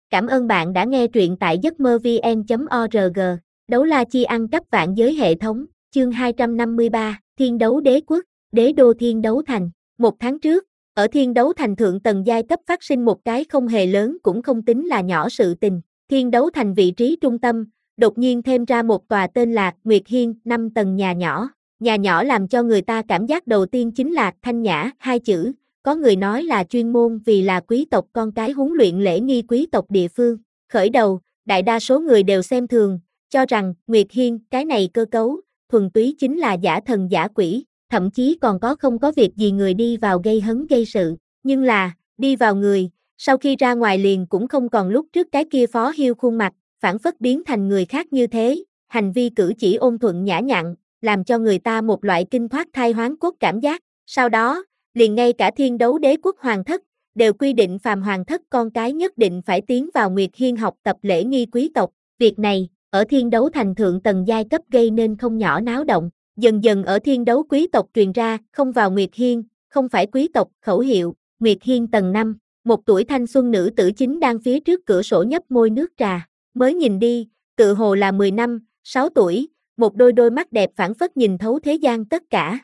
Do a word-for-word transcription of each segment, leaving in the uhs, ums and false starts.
Cảm ơn bạn đã nghe truyện tại giấc mơ vn chấm org. Đấu la chi ăn cắp vạn giới hệ thống, chương hai trăm năm mươi ba, Thiên đấu đế quốc, đế đô Thiên đấu thành. Một tháng trước, ở Thiên đấu thành thượng tầng giai cấp phát sinh một cái không hề lớn cũng không tính là nhỏ sự tình. Thiên đấu thành vị trí trung tâm, đột nhiên thêm ra một tòa tên là Nguyệt Hiên, năm tầng nhà nhỏ. Nhà nhỏ làm cho người ta cảm giác đầu tiên chính là thanh nhã, hai chữ. Có người nói là chuyên môn vì là quý tộc con cái huấn luyện lễ nghi quý tộc địa phương. Khởi đầu, đại đa số người đều xem thường, cho rằng Nguyệt Hiên cái này cơ cấu, thuần túy chính là giả thần giả quỷ, thậm chí còn có không có việc gì người đi vào gây hấn gây sự. Nhưng là, đi vào người, sau khi ra ngoài liền cũng không còn lúc trước cái kia phó hiu khuôn mặt, phản phất biến thành người khác như thế, hành vi cử chỉ ôn thuận nhã nhặn, làm cho người ta một loại kinh thoát thai hoán cốt cảm giác. Sau đó, liền ngay cả Thiên đấu đế quốc hoàng thất, đều quy định phàm hoàng thất con cái nhất định phải tiến vào Nguyệt Hiên học tập lễ nghi quý tộc. Việc này, ở Thiên đấu thành thượng tầng giai cấp gây nên không nhỏ náo động. Dần dần ở Thiên đấu quý tộc truyền ra, không vào Nguyệt Hiên, không phải quý tộc, khẩu hiệu, Nguyệt Hiên tầng năm. Một tuổi thanh xuân nữ tử chính đang phía trước cửa sổ nhấp môi nước trà. Mới nhìn đi, tự hồ là mười năm, sáu tuổi, một đôi đôi mắt đẹp phảng phất nhìn thấu thế gian tất cả.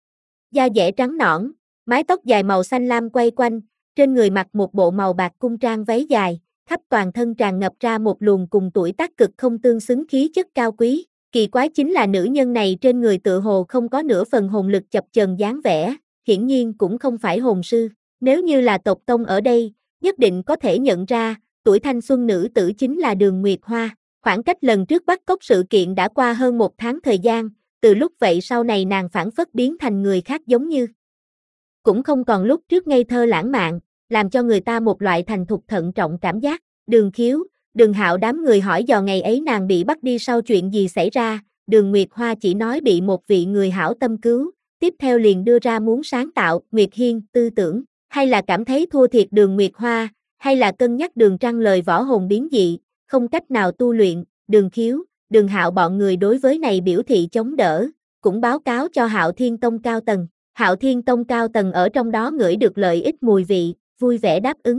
Da dẻ trắng nõn, mái tóc dài màu xanh lam quay quanh, trên người mặc một bộ màu bạc cung trang váy dài, khắp toàn thân tràn ngập ra một luồng cùng tuổi tác cực không tương xứng khí chất cao quý. Kỳ quái chính là nữ nhân này trên người tựa hồ không có nửa phần hồn lực chập chờn dáng vẻ, hiển nhiên cũng không phải hồn sư. Nếu như là tộc tông ở đây, nhất định có thể nhận ra, tuổi thanh xuân nữ tử chính là Đường Nguyệt Hoa. Khoảng cách lần trước bắt cóc sự kiện đã qua hơn một tháng thời gian, từ lúc vậy sau này nàng phản phất biến thành người khác giống như. Cũng không còn lúc trước ngây thơ lãng mạn, làm cho người ta một loại thành thục thận trọng cảm giác. Đường Khiếu, Đường Hạo đám người hỏi dò ngày ấy nàng bị bắt đi sau chuyện gì xảy ra, Đường Nguyệt Hoa chỉ nói bị một vị người hảo tâm cứu, tiếp theo liền đưa ra muốn sáng tạo Nguyệt Hiên tư tưởng, hay là cảm thấy thua thiệt Đường Nguyệt Hoa, hay là cân nhắc Đường Trăng lời võ hồn biến dị, không cách nào tu luyện. Đường Khiếu, Đường Hạo bọn người đối với này biểu thị chống đỡ, cũng báo cáo cho Hạo Thiên Tông cao tầng. Hạo Thiên Tông cao tầng ở trong đó ngửi được lợi ích mùi vị, vui vẻ đáp ứng.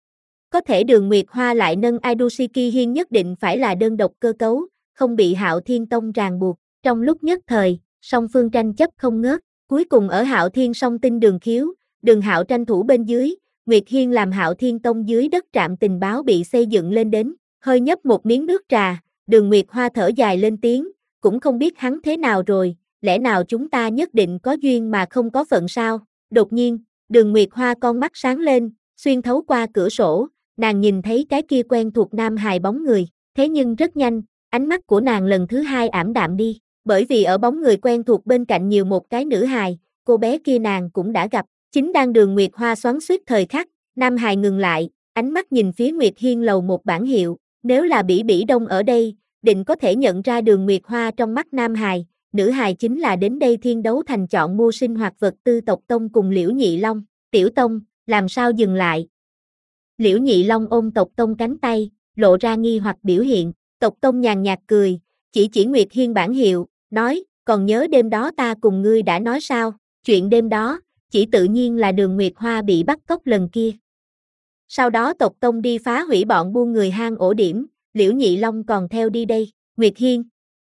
Có thể Đường Nguyệt Hoa lại nâng Idushiki Hiên nhất định phải là đơn độc cơ cấu, không bị Hạo Thiên Tông ràng buộc. Trong lúc nhất thời, song phương tranh chấp không ngớt, cuối cùng ở Hạo Thiên song tinh Đường Khiếu, Đường Hạo tranh thủ bên dưới, Nguyệt Hiên làm Hạo Thiên Tông dưới đất trạm tình báo bị xây dựng lên đến, hơi nhấp một miếng nước trà, Đường Nguyệt Hoa thở dài lên tiếng, cũng không biết hắn thế nào rồi, lẽ nào chúng ta nhất định có duyên mà không có phận sao? Đột nhiên, Đường Nguyệt Hoa con mắt sáng lên, xuyên thấu qua cửa sổ, nàng nhìn thấy cái kia quen thuộc nam hài bóng người, thế nhưng rất nhanh, ánh mắt của nàng lần thứ hai ảm đạm đi, bởi vì ở bóng người quen thuộc bên cạnh nhiều một cái nữ hài, cô bé kia nàng cũng đã gặp, chính đang Đường Nguyệt Hoa xoắn xuýt thời khắc, nam hài ngừng lại, ánh mắt nhìn phía Nguyệt Hiên lầu một bảng hiệu, nếu là Bỉ Bỉ Đông ở đây, định có thể nhận ra Đường Nguyệt Hoa trong mắt nam hài. Nữ hài chính là đến đây Thiên đấu thành chọn mua sinh hoạt vật tư tộc tông cùng Liễu Nhị Long. Tiểu tông, làm sao dừng lại? Liễu Nhị Long ôm tộc tông cánh tay, lộ ra nghi hoặc biểu hiện. Tộc tông nhàn nhạt cười, chỉ chỉ Nguyệt Hiên bản hiệu, nói, còn nhớ đêm đó ta cùng ngươi đã nói sao? Chuyện đêm đó, chỉ tự nhiên là Đường Nguyệt Hoa bị bắt cóc lần kia. Sau đó tộc tông đi phá hủy bọn buôn người hang ổ điểm, Liễu Nhị Long còn theo đi đây. Nguyệt Hiên.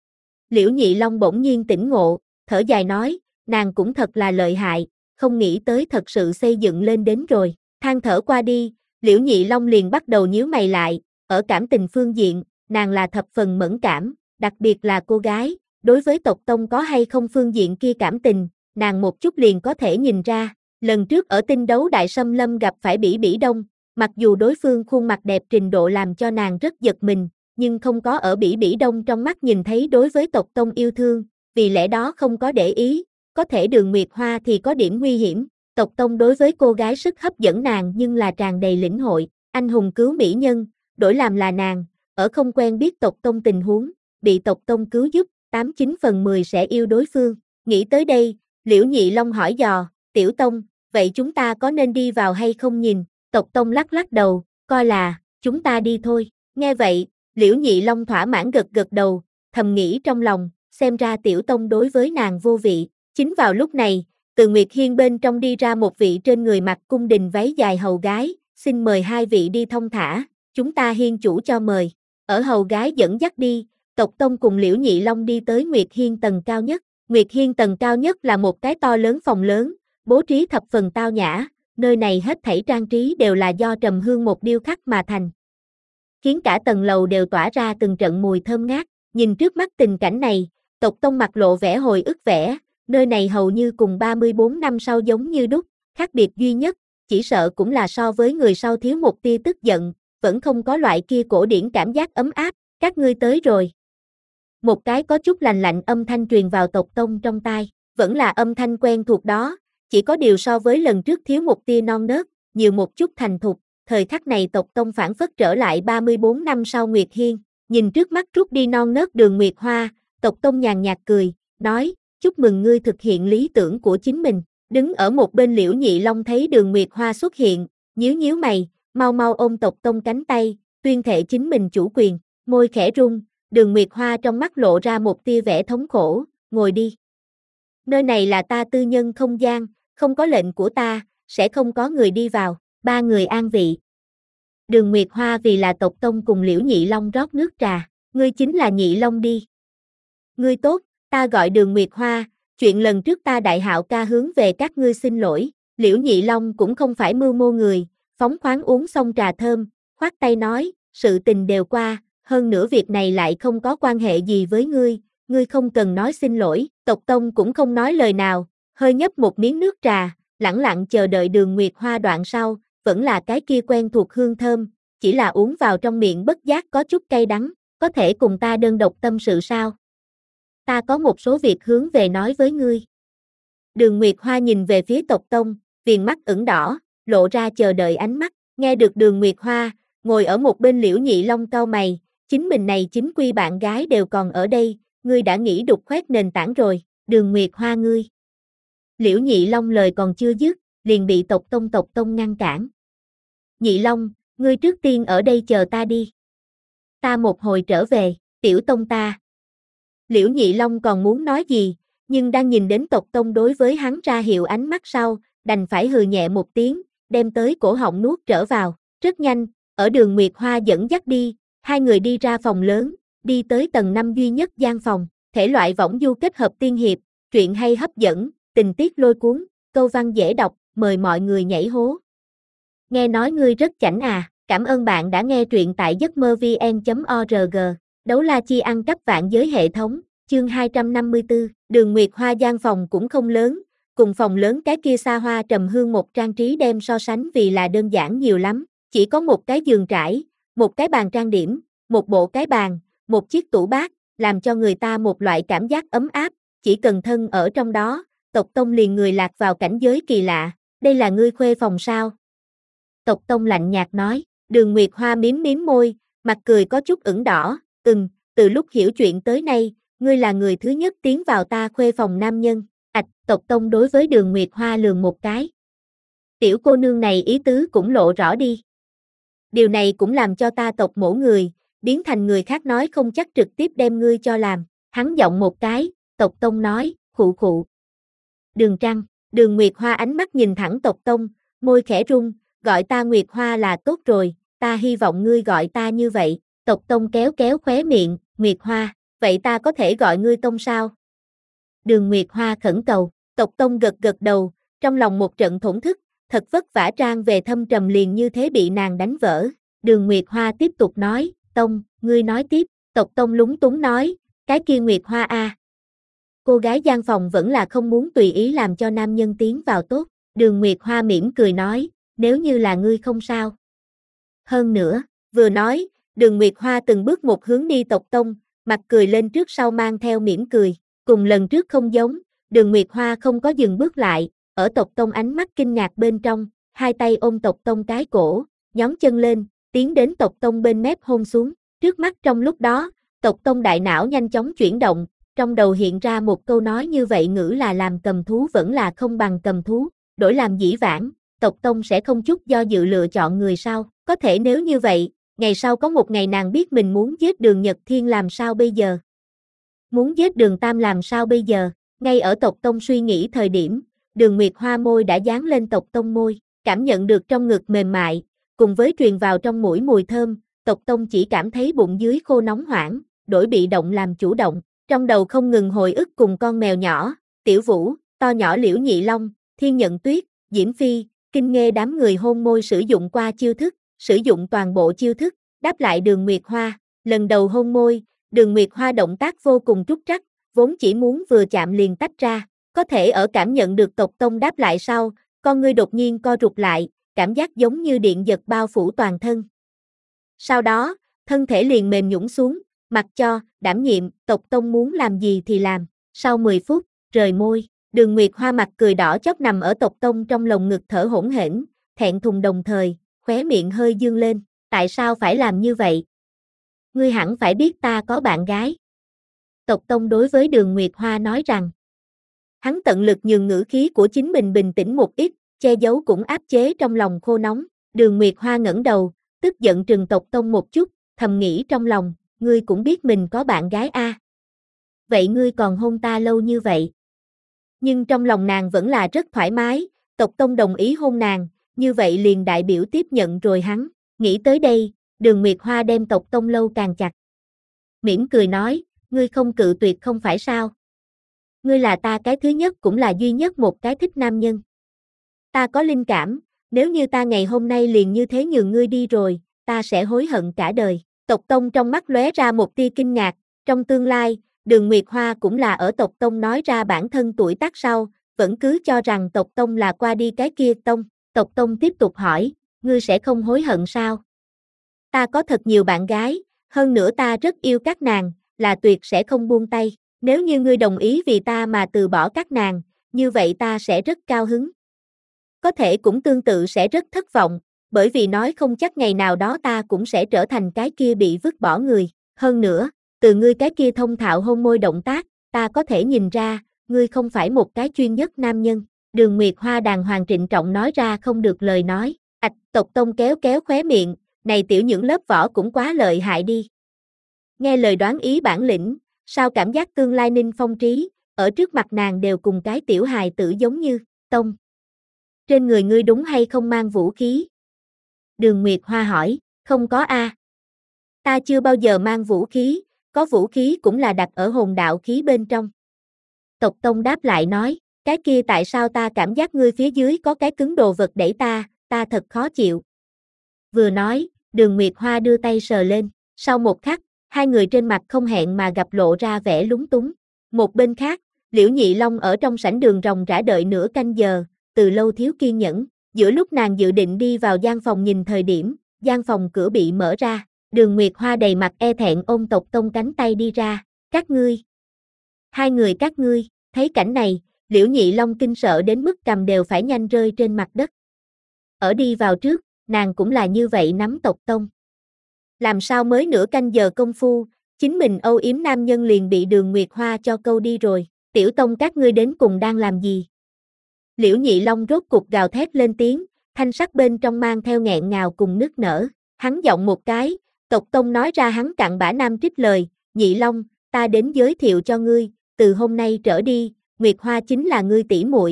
Liễu Nhị Long bỗng nhiên tỉnh ngộ, thở dài nói, nàng cũng thật là lợi hại, không nghĩ tới thật sự xây dựng lên đến rồi. Than thở qua đi, Liễu Nhị Long liền bắt đầu nhíu mày lại, ở cảm tình phương diện, nàng là thập phần mẫn cảm, đặc biệt là cô gái, đối với tộc tông có hay không phương diện kia cảm tình, nàng một chút liền có thể nhìn ra. Lần trước ở tinh đấu đại xâm lâm gặp phải Bỉ Bỉ Đông, mặc dù đối phương khuôn mặt đẹp trình độ làm cho nàng rất giật mình, nhưng không có ở Bỉ Bỉ Đông trong mắt nhìn thấy đối với tộc tông yêu thương, vì lẽ đó không có để ý, có thể Đường Nguyệt Hoa thì có điểm nguy hiểm, tộc tông đối với cô gái sức hấp dẫn nàng nhưng là tràn đầy lĩnh hội, anh hùng cứu mỹ nhân, đổi làm là nàng, ở không quen biết tộc tông tình huống, bị tộc tông cứu giúp, tám chín phần mười sẽ yêu đối phương. Nghĩ tới đây, Liễu Nhị Long hỏi dò, tiểu tông, vậy chúng ta có nên đi vào hay không nhìn? Tộc tông lắc lắc đầu, coi là, chúng ta đi thôi. Nghe vậy, Liễu Nhị Long thỏa mãn gật gật đầu, thầm nghĩ trong lòng, xem ra tiểu tông đối với nàng vô vị. Chính vào lúc này, từ Nguyệt Hiên bên trong đi ra một vị trên người mặc cung đình váy dài hầu gái, xin mời hai vị đi thông thả, chúng ta hiên chủ cho mời. Ở hầu gái dẫn dắt đi, Tộc Tông cùng Liễu Nhị Long đi tới Nguyệt Hiên tầng cao nhất. Nguyệt Hiên tầng cao nhất là một cái to lớn phòng lớn, bố trí thập phần tao nhã, nơi này hết thảy trang trí đều là do trầm hương một điêu khắc mà thành. Khiến cả tầng lầu đều tỏa ra từng trận mùi thơm ngát, nhìn trước mắt tình cảnh này, Tộc Tông mặt lộ vẻ hồi ức vẻ, nơi này hầu như cùng ba mươi bốn năm sau giống như đúc, khác biệt duy nhất, chỉ sợ cũng là so với người sau thiếu một tia tức giận, vẫn không có loại kia cổ điển cảm giác ấm áp, các ngươi tới rồi. Một cái có chút lành lạnh âm thanh truyền vào Tộc Tông trong tai, vẫn là âm thanh quen thuộc đó, chỉ có điều so với lần trước thiếu một tia non nớt, nhiều một chút thành thục, thời khắc này Tộc Tông phản phất trở lại ba mươi bốn năm sau Nguyệt Hiên, nhìn trước mắt rút đi non nớt Đường Nguyệt Hoa, Tộc Tông nhàn nhạt cười, nói, chúc mừng ngươi thực hiện lý tưởng của chính mình. Đứng ở một bên Liễu Nhị Long thấy Đường Nguyệt Hoa xuất hiện, nhíu nhíu mày, mau mau ôm Tộc Tông cánh tay, tuyên thệ chính mình chủ quyền, môi khẽ rung, Đường Nguyệt Hoa trong mắt lộ ra một tia vẻ thống khổ, ngồi đi. Nơi này là ta tư nhân không gian, không có lệnh của ta, sẽ không có người đi vào, ba người an vị. Đường Nguyệt Hoa vì là Tộc Tông cùng Liễu Nhị Long rót nước trà, ngươi chính là Nhị Long đi. Ngươi tốt, ta gọi Đường Nguyệt Hoa, chuyện lần trước ta đại hạo ca hướng về các ngươi xin lỗi, Liễu Nhị Long cũng không phải mưu mô người, phóng khoáng uống xong trà thơm, khoát tay nói, sự tình đều qua, hơn nữa việc này lại không có quan hệ gì với ngươi, ngươi không cần nói xin lỗi, Tộc Tông cũng không nói lời nào, hơi nhấp một miếng nước trà, lẳng lặng chờ đợi Đường Nguyệt Hoa đoạn sau, vẫn là cái kia quen thuộc hương thơm, chỉ là uống vào trong miệng bất giác có chút cay đắng, có thể cùng ta đơn độc tâm sự sao? Ta có một số việc hướng về nói với ngươi. Đường Nguyệt Hoa nhìn về phía Tộc Tông, viền mắt ửng đỏ, lộ ra chờ đợi ánh mắt, nghe được Đường Nguyệt Hoa, ngồi ở một bên Liễu Nhị Long cau mày, chính mình này chính quy bạn gái đều còn ở đây, ngươi đã nghĩ đục khoét nền tảng rồi, Đường Nguyệt Hoa ngươi. Liễu Nhị Long lời còn chưa dứt, liền bị Tộc Tông Tộc Tông ngăn cản. Nhị Long, ngươi trước tiên ở đây chờ ta đi. Ta một hồi trở về, Tiểu Tông ta. Liễu Nhị Long còn muốn nói gì, nhưng đang nhìn đến Tộc Tông đối với hắn ra hiệu ánh mắt sau, đành phải hừ nhẹ một tiếng, đem tới cổ họng nuốt trở vào. Rất nhanh, ở Đường Nguyệt Hoa dẫn dắt đi, hai người đi ra phòng lớn, đi tới tầng năm duy nhất gian phòng, thể loại võng du kết hợp tiên hiệp, truyện hay hấp dẫn, tình tiết lôi cuốn, câu văn dễ đọc, mời mọi người nhảy hố. Nghe nói ngươi rất chảnh à, cảm ơn bạn đã nghe truyện tại giấc mơ vn chấm org. Đấu la chi ăn cắp vạn giới hệ thống, chương hai trăm năm mươi tư, Đường Nguyệt Hoa gian phòng cũng không lớn, cùng phòng lớn cái kia xa hoa trầm hương một trang trí đem so sánh vì là đơn giản nhiều lắm, chỉ có một cái giường trải, một cái bàn trang điểm, một bộ cái bàn, một chiếc tủ bát, làm cho người ta một loại cảm giác ấm áp, chỉ cần thân ở trong đó, Tộc Tông liền người lạc vào cảnh giới kỳ lạ, đây là ngươi khuê phòng sao? Tộc Tông lạnh nhạt nói, Đường Nguyệt Hoa miếm miếm môi, mặt cười có chút ửng đỏ, ừm, từ lúc hiểu chuyện tới nay, ngươi là người thứ nhất tiến vào ta khuê phòng nam nhân, ạch, Tộc Tông đối với Đường Nguyệt Hoa lườm một cái. Tiểu cô nương này ý tứ cũng lộ rõ đi. Điều này cũng làm cho ta Tộc mổ người, biến thành người khác nói không chắc trực tiếp đem ngươi cho làm, hắn giọng một cái, Tộc Tông nói, khụ khụ. Đường Trăng, Đường Nguyệt Hoa ánh mắt nhìn thẳng Tộc Tông, môi khẽ rung, gọi ta Nguyệt Hoa là tốt rồi, ta hy vọng ngươi gọi ta như vậy, Tộc Tông kéo kéo khóe miệng, Nguyệt Hoa, vậy ta có thể gọi ngươi Tông sao? Đường Nguyệt Hoa khẩn cầu, Tộc Tông gật gật đầu, trong lòng một trận thổn thức, thật vất vả trang về thâm trầm liền như thế bị nàng đánh vỡ. Đường Nguyệt Hoa tiếp tục nói, Tông, ngươi nói tiếp, Tộc Tông lúng túng nói, cái kia Nguyệt Hoa a. Cô gái gian phòng vẫn là không muốn tùy ý làm cho nam nhân tiến vào tốt, Đường Nguyệt Hoa mỉm cười nói, nếu như là ngươi không sao. Hơn nữa, vừa nói, Đường Nguyệt Hoa từng bước một hướng đi Tộc Tông, mặt cười lên trước sau mang theo mỉm cười, cùng lần trước không giống, Đường Nguyệt Hoa không có dừng bước lại, ở Tộc Tông ánh mắt kinh ngạc bên trong, hai tay ôm Tộc Tông cái cổ, nhón chân lên, tiến đến Tộc Tông bên mép hôn xuống, trước mắt trong lúc đó, Tộc Tông đại não nhanh chóng chuyển động, trong đầu hiện ra một câu nói như vậy ngữ là làm cầm thú vẫn là không bằng cầm thú, đổi làm dĩ vãng, Tộc Tông sẽ không chút do dự lựa chọn người sau, có thể nếu như vậy, ngày sau có một ngày nàng biết mình muốn giết Đường Nhật Thiên làm sao bây giờ? Muốn giết Đường Tam làm sao bây giờ? Ngay ở Tộc Tông suy nghĩ thời điểm, Đường Nguyệt Hoa môi đã dán lên Tộc Tông môi, cảm nhận được trong ngực mềm mại, cùng với truyền vào trong mũi mùi thơm, Tộc Tông chỉ cảm thấy bụng dưới khô nóng hoảng, đổi bị động làm chủ động, trong đầu không ngừng hồi ức cùng con mèo nhỏ, Tiểu Vũ, to nhỏ Liễu Nhị Long, Thiên Nhận Tuyết, Diễm Phi, Kinh Nghê đám người hôn môi sử dụng qua chiêu thức, sử dụng toàn bộ chiêu thức, đáp lại Đường Nguyệt Hoa, lần đầu hôn môi, Đường Nguyệt Hoa động tác vô cùng trúc trắc, vốn chỉ muốn vừa chạm liền tách ra, có thể ở cảm nhận được Tộc Tông đáp lại sau, con ngươi đột nhiên co rụt lại, cảm giác giống như điện giật bao phủ toàn thân. Sau đó, thân thể liền mềm nhũn xuống, mặc cho, đảm nhiệm, Tộc Tông muốn làm gì thì làm, sau mười phút, rời môi, Đường Nguyệt Hoa mặt cười đỏ chót nằm ở Tộc Tông trong lồng ngực thở hổn hển, thẹn thùng đồng thời, khóe miệng hơi dương lên, tại sao phải làm như vậy? Ngươi hẳn phải biết ta có bạn gái. Tộc Tông đối với Đường Nguyệt Hoa nói rằng, hắn tận lực nhường ngữ khí của chính mình bình tĩnh một ít, che giấu cũng áp chế trong lòng khô nóng, Đường Nguyệt Hoa ngẩng đầu, tức giận trừng Tộc Tông một chút, thầm nghĩ trong lòng, ngươi cũng biết mình có bạn gái a. À. Vậy ngươi còn hôn ta lâu như vậy? Nhưng trong lòng nàng vẫn là rất thoải mái, Tộc Tông đồng ý hôn nàng, như vậy liền đại biểu tiếp nhận rồi hắn, nghĩ tới đây, Đường Nguyệt Hoa đem Tộc Tông lâu càng chặt. Mỉm cười nói, ngươi không cự tuyệt không phải sao? Ngươi là ta cái thứ nhất cũng là duy nhất một cái thích nam nhân. Ta có linh cảm, nếu như ta ngày hôm nay liền như thế nhường ngươi đi rồi, ta sẽ hối hận cả đời. Tộc Tông trong mắt lóe ra một tia kinh ngạc, trong tương lai, Đường Nguyệt Hoa cũng là ở Tộc Tông nói ra bản thân tuổi tác sau, vẫn cứ cho rằng Tộc Tông là qua đi cái kia Tông. Tộc Tông tiếp tục hỏi, ngươi sẽ không hối hận sao? Ta có thật nhiều bạn gái, hơn nữa ta rất yêu các nàng, là tuyệt sẽ không buông tay. Nếu như ngươi đồng ý vì ta mà từ bỏ các nàng, như vậy ta sẽ rất cao hứng. Có thể cũng tương tự sẽ rất thất vọng, bởi vì nói không chắc ngày nào đó ta cũng sẽ trở thành cái kia bị vứt bỏ người. Hơn nữa, từ ngươi cái kia thông thạo hôn môi động tác, ta có thể nhìn ra, ngươi không phải một cái chuyên nhất nam nhân. Đường Nguyệt Hoa đàng hoàng trịnh trọng nói ra không được lời nói. Ảch, Tộc Tông kéo kéo khóe miệng, này tiểu những lớp vỏ cũng quá lợi hại đi. Nghe lời đoán ý bản lĩnh, sao cảm giác tương lai Ninh Phong trí, ở trước mặt nàng đều cùng cái tiểu hài tử giống như, Tông. Trên người ngươi đúng hay không mang vũ khí? Đường Nguyệt Hoa hỏi, không có a. Ta chưa bao giờ mang vũ khí, có vũ khí cũng là đặt ở hồn đạo khí bên trong. Tộc Tông đáp lại nói, cái kia tại sao ta cảm giác ngươi phía dưới có cái cứng đồ vật đẩy ta, ta thật khó chịu. Vừa nói, Đường Nguyệt Hoa đưa tay sờ lên, sau một khắc, hai người trên mặt không hẹn mà gặp lộ ra vẻ lúng túng. Một bên khác, Liễu Nhị Long ở trong sảnh đường ròng rã đợi nửa canh giờ, từ lâu thiếu kiên nhẫn, giữa lúc nàng dự định đi vào gian phòng nhìn thời điểm, gian phòng cửa bị mở ra, Đường Nguyệt Hoa đầy mặt e thẹn ôm Tộc Tông cánh tay đi ra, các ngươi. Hai người các ngươi, thấy cảnh này, Liễu Nhị Long kinh sợ đến mức cầm đều phải nhanh rơi trên mặt đất. Ở đi vào trước, nàng cũng là như vậy nắm Tộc Tông. Làm sao mới nửa canh giờ công phu, chính mình âu yếm nam nhân liền bị Đường Nguyệt Hoa cho câu đi rồi, Tiểu Tông các ngươi đến cùng đang làm gì? Liễu Nhị Long rốt cục gào thét lên tiếng, thanh sắc bên trong mang theo nghẹn ngào cùng nức nở, hắn giọng một cái, Tộc Tông nói ra hắn cặn bã nam trích lời, Nhị Long, ta đến giới thiệu cho ngươi, từ hôm nay trở đi, Nguyệt Hoa chính là ngươi tỷ muội.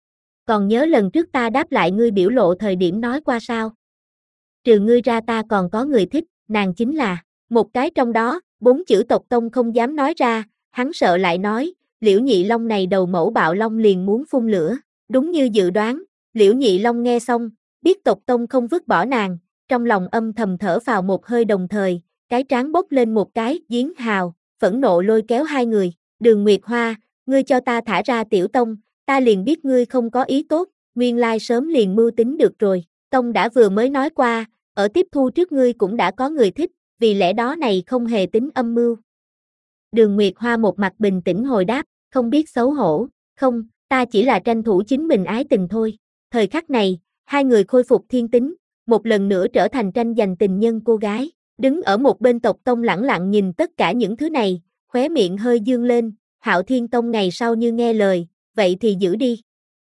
Còn nhớ lần trước ta đáp lại ngươi biểu lộ thời điểm nói qua sao? Trừ ngươi ra ta còn có người thích, nàng chính là, một cái trong đó, bốn chữ Tộc Tông không dám nói ra, hắn sợ lại nói, Liễu Nhị Long này đầu mẫu bạo long liền muốn phun lửa, đúng như dự đoán, Liễu Nhị Long nghe xong, biết Tộc Tông không vứt bỏ nàng, trong lòng âm thầm thở vào một hơi đồng thời, cái trán bốc lên một cái, giếng hào, phẫn nộ lôi kéo hai người, Đường Nguyệt Hoa, ngươi cho ta thả ra Tiểu Tông, ta liền biết ngươi không có ý tốt, nguyên lai sớm liền mưu tính được rồi, Tông đã vừa mới nói qua, ở tiếp thu trước ngươi cũng đã có người thích, vì lẽ đó này không hề tính âm mưu. Đường Nguyệt Hoa một mặt bình tĩnh hồi đáp, không biết xấu hổ, không, ta chỉ là tranh thủ chính mình ái tình thôi. Thời khắc này, hai người khôi phục thiên tính, một lần nữa trở thành tranh giành tình nhân cô gái, đứng ở một bên Tộc Tông lẳng lặng nhìn tất cả những thứ này, khóe miệng hơi dương lên, Hạo Thiên Tông ngày sau như nghe lời, vậy thì giữ đi.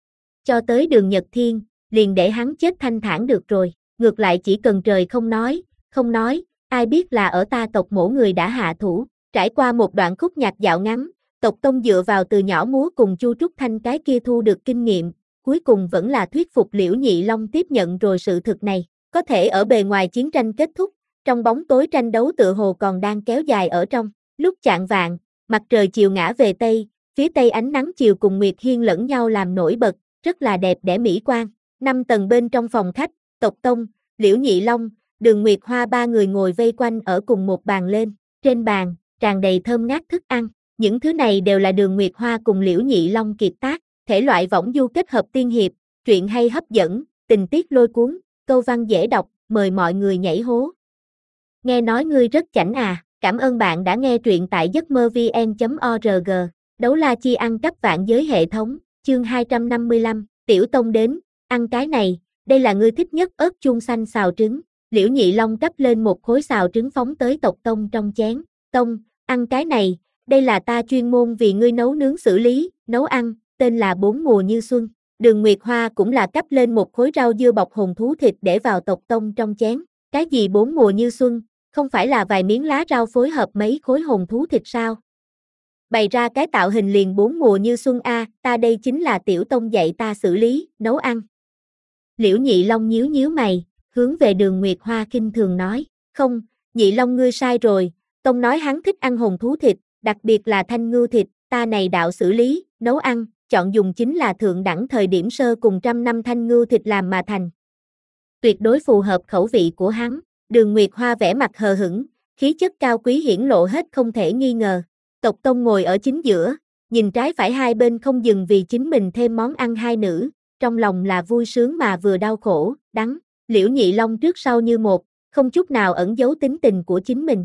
Cho tới Đường Nhật Thiên, liền để hắn chết thanh thản được rồi, ngược lại chỉ cần trời không nói, không nói, ai biết là ở ta tộc mổ người đã hạ thủ, trải qua một đoạn khúc nhạc dạo ngắn, Tộc Tông dựa vào từ nhỏ múa cùng Chu Trúc Thanh cái kia thu được kinh nghiệm, cuối cùng vẫn là thuyết phục Liễu Nhị Long tiếp nhận rồi sự thực này, có thể ở bề ngoài chiến tranh kết thúc, trong bóng tối tranh đấu tựa hồ còn đang kéo dài ở trong. Lúc chạng vạng, mặt trời chiều ngã về Tây, phía Tây ánh nắng chiều cùng Nguyệt Hiên lẫn nhau làm nổi bật, rất là đẹp đẽ mỹ quan. Năm tầng bên trong phòng khách, Tộc Tông, Liễu Nhị Long, Đường Nguyệt Hoa ba người ngồi vây quanh ở cùng một bàn lên. Trên bàn, tràn đầy thơm ngát thức ăn. Những thứ này đều là Đường Nguyệt Hoa cùng Liễu Nhị Long kiệt tác, thể loại võng du kết hợp tiên hiệp, truyện hay hấp dẫn, tình tiết lôi cuốn, câu văn dễ đọc, mời mọi người nhảy hố. Nghe nói ngươi rất chảnh à, cảm ơn bạn đã nghe truyện tại giấc mơ vn chấm org. Đấu la chi ăn cắp vạn giới hệ thống, chương hai trăm năm mươi lăm, Tiểu Tông đến, ăn cái này, đây là ngươi thích nhất ớt chuông xanh xào trứng. Liễu Nhị Long cắp lên một khối xào trứng phóng tới Tộc Tông trong chén. Tông, ăn cái này, đây là ta chuyên môn vì ngươi nấu nướng xử lý, nấu ăn, tên là bốn mùa như xuân. Đường Nguyệt Hoa cũng là cắp lên một khối rau dưa bọc hồn thú thịt để vào Tộc Tông trong chén. Cái gì bốn mùa như xuân, không phải là vài miếng lá rau phối hợp mấy khối hồn thú thịt sao? Bày ra cái tạo hình liền bốn mùa như xuân a, à, ta đây chính là Tiểu Tông dạy ta xử lý, nấu ăn. Liễu Nhị Long nhíu nhíu mày, hướng về Đường Nguyệt Hoa khinh thường nói, không, Nhị Long ngươi sai rồi, Tông nói hắn thích ăn hồn thú thịt, đặc biệt là thanh ngưu thịt, ta này đạo xử lý, nấu ăn, chọn dùng chính là thượng đẳng thời điểm sơ cùng trăm năm thanh ngưu thịt làm mà thành. Tuyệt đối phù hợp khẩu vị của hắn. Đường Nguyệt Hoa vẻ mặt hờ hững, khí chất cao quý hiển lộ hết không thể nghi ngờ. Tộc Tông ngồi ở chính giữa, nhìn trái phải hai bên không dừng vì chính mình thêm món ăn hai nữ, trong lòng là vui sướng mà vừa đau khổ, đắng. Liễu Nhị Long trước sau như một, không chút nào ẩn giấu tính tình của chính mình.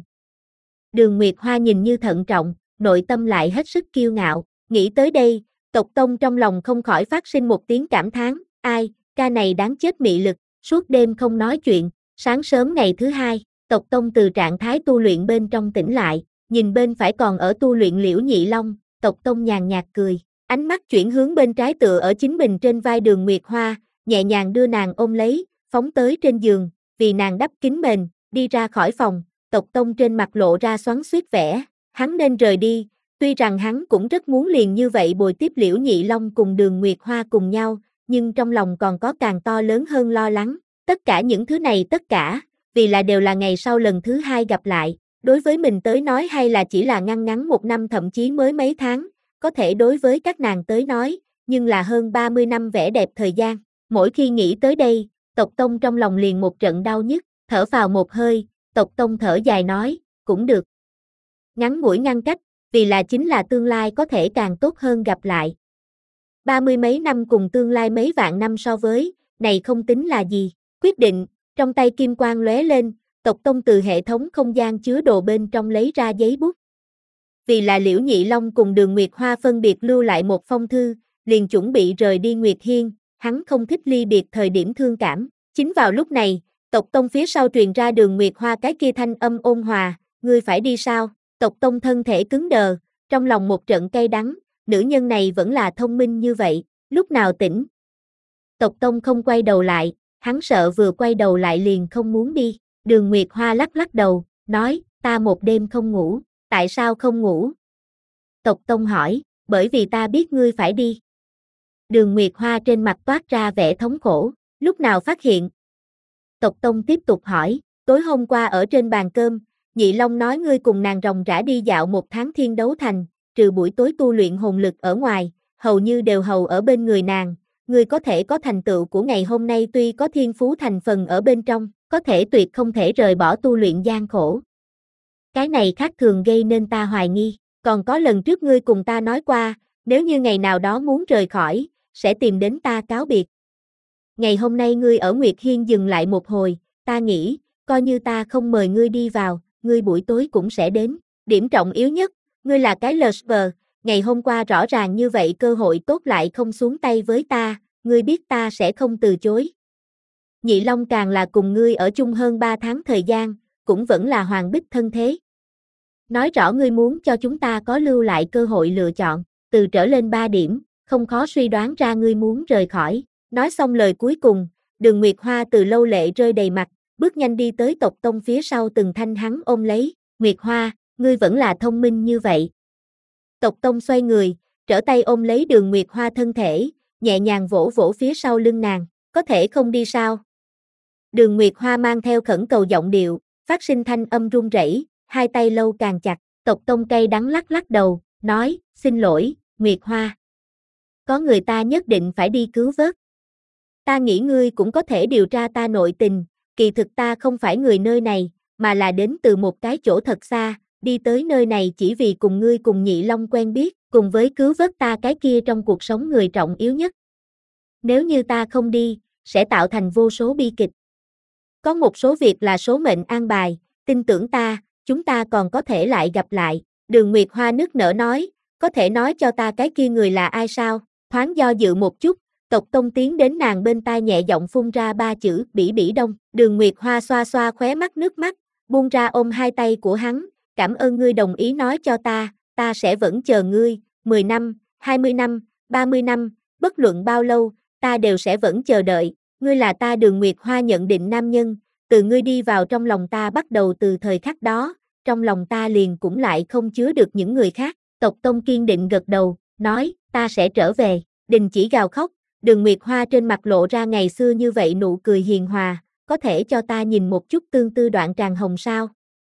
Đường Nguyệt Hoa nhìn như thận trọng, nội tâm lại hết sức kiêu ngạo, nghĩ tới đây, Tộc Tông trong lòng không khỏi phát sinh một tiếng cảm thán, ai, ca này đáng chết mị lực, suốt đêm không nói chuyện. Sáng sớm ngày thứ hai, Tộc Tông từ trạng thái tu luyện bên trong tỉnh lại, nhìn bên phải còn ở tu luyện Liễu Nhị Long, Tộc Tông nhàn nhạt cười, ánh mắt chuyển hướng bên trái tựa ở chính mình trên vai Đường Nguyệt Hoa, nhẹ nhàng đưa nàng ôm lấy, phóng tới trên giường, vì nàng đắp kín mền, đi ra khỏi phòng. Tộc Tông trên mặt lộ ra xoắn xuýt vẻ, hắn nên rời đi, tuy rằng hắn cũng rất muốn liền như vậy bồi tiếp Liễu Nhị Long cùng Đường Nguyệt Hoa cùng nhau, nhưng trong lòng còn có càng to lớn hơn lo lắng. Tất cả những thứ này tất cả, vì là đều là ngày sau lần thứ hai gặp lại, đối với mình tới nói hay là chỉ là ngăn ngắn một năm thậm chí mới mấy tháng, có thể đối với các nàng tới nói, nhưng là hơn ba mươi năm vẻ đẹp thời gian. Mỗi khi nghĩ tới đây, Tộc Tông trong lòng liền một trận đau nhức, thở vào một hơi, Tộc Tông thở dài nói, cũng được. Ngắn ngủi ngăn cách, vì là chính là tương lai có thể càng tốt hơn gặp lại. Ba mươi mấy năm cùng tương lai mấy vạn năm so với, này không tính là gì. Quyết định, trong tay kim quang lóe lên, Tộc Tông từ hệ thống không gian chứa đồ bên trong lấy ra giấy bút. Vì là Liễu Nhị Long cùng Đường Nguyệt Hoa phân biệt lưu lại một phong thư, liền chuẩn bị rời đi Nguyệt Hiên, hắn không thích ly biệt thời điểm thương cảm. Chính vào lúc này, Tộc Tông phía sau truyền ra Đường Nguyệt Hoa cái kia thanh âm ôn hòa, ngươi phải đi sao? Tộc Tông thân thể cứng đờ, trong lòng một trận cay đắng, nữ nhân này vẫn là thông minh như vậy, lúc nào tỉnh? Tộc Tông không quay đầu lại. Hắn sợ vừa quay đầu lại liền không muốn đi. Đường Nguyệt Hoa lắc lắc đầu, nói, ta một đêm không ngủ, tại sao không ngủ? Tộc Tông hỏi, bởi vì ta biết ngươi phải đi. Đường Nguyệt Hoa trên mặt toát ra vẻ thống khổ, lúc nào phát hiện? Tộc Tông tiếp tục hỏi, tối hôm qua ở trên bàn cơm, Nhị Long nói ngươi cùng nàng ròng rã đi dạo một tháng thiên đấu thành, trừ buổi tối tu luyện hồn lực ở ngoài, hầu như đều hầu ở bên người nàng. Ngươi có thể có thành tựu của ngày hôm nay tuy có thiên phú thành phần ở bên trong, có thể tuyệt không thể rời bỏ tu luyện gian khổ. Cái này khác thường gây nên ta hoài nghi, còn có lần trước ngươi cùng ta nói qua, nếu như ngày nào đó muốn rời khỏi, sẽ tìm đến ta cáo biệt. Ngày hôm nay ngươi ở Nguyệt Hiên dừng lại một hồi, ta nghĩ, coi như ta không mời ngươi đi vào, ngươi buổi tối cũng sẽ đến. Điểm trọng yếu nhất, ngươi là cái lờ vờ, ngày hôm qua rõ ràng như vậy cơ hội tốt lại không xuống tay với ta, ngươi biết ta sẽ không từ chối. Nhị Long càng là cùng ngươi ở chung hơn ba tháng thời gian, cũng vẫn là hoàng bích thân thế. Nói rõ ngươi muốn cho chúng ta có lưu lại cơ hội lựa chọn, từ trở lên ba điểm, không khó suy đoán ra ngươi muốn rời khỏi. Nói xong lời cuối cùng, Đường Nguyệt Hoa từ lâu lệ rơi đầy mặt, bước nhanh đi tới Tộc Tông phía sau từng thanh hắn ôm lấy, Nguyệt Hoa, ngươi vẫn là thông minh như vậy. Tộc Tông xoay người, trở tay ôm lấy Đường Nguyệt Hoa thân thể, nhẹ nhàng vỗ vỗ phía sau lưng nàng, có thể không đi sao? Đường Nguyệt Hoa mang theo khẩn cầu giọng điệu, phát sinh thanh âm run rẩy, hai tay lâu càng chặt, Tộc Tông cay đắng lắc lắc đầu, nói, xin lỗi, Nguyệt Hoa. Có người ta nhất định phải đi cứu vớt. Ta nghĩ ngươi cũng có thể điều tra ta nội tình, kỳ thực ta không phải người nơi này, mà là đến từ một cái chỗ thật xa, đi tới nơi này chỉ vì cùng ngươi cùng Nhị Long quen biết, cùng với cứu vớt ta cái kia trong cuộc sống người trọng yếu nhất. Nếu như ta không đi, sẽ tạo thành vô số bi kịch. Có một số việc là số mệnh an bài, tin tưởng ta, chúng ta còn có thể lại gặp lại. Đường Nguyệt Hoa nức nở nói, có thể nói cho ta cái kia người là ai sao? Thoáng do dự một chút, Tộc Tông tiến đến nàng bên tai nhẹ giọng phun ra ba chữ Bỉ Bỉ Đông. Đường Nguyệt Hoa xoa xoa khóe mắt nước mắt, buông ra ôm hai tay của hắn, cảm ơn ngươi đồng ý nói cho ta, ta sẽ vẫn chờ ngươi, mười năm, hai mươi năm, ba mươi năm, bất luận bao lâu, ta đều sẽ vẫn chờ đợi, ngươi là ta Đường Nguyệt Hoa nhận định nam nhân, từ ngươi đi vào trong lòng ta bắt đầu từ thời khắc đó, trong lòng ta liền cũng lại không chứa được những người khác. Tộc Tông kiên định gật đầu, nói, ta sẽ trở về, đình chỉ gào khóc, Đường Nguyệt Hoa trên mặt lộ ra ngày xưa như vậy nụ cười hiền hòa, có thể cho ta nhìn một chút tương tư đoạn tràng hồng sao?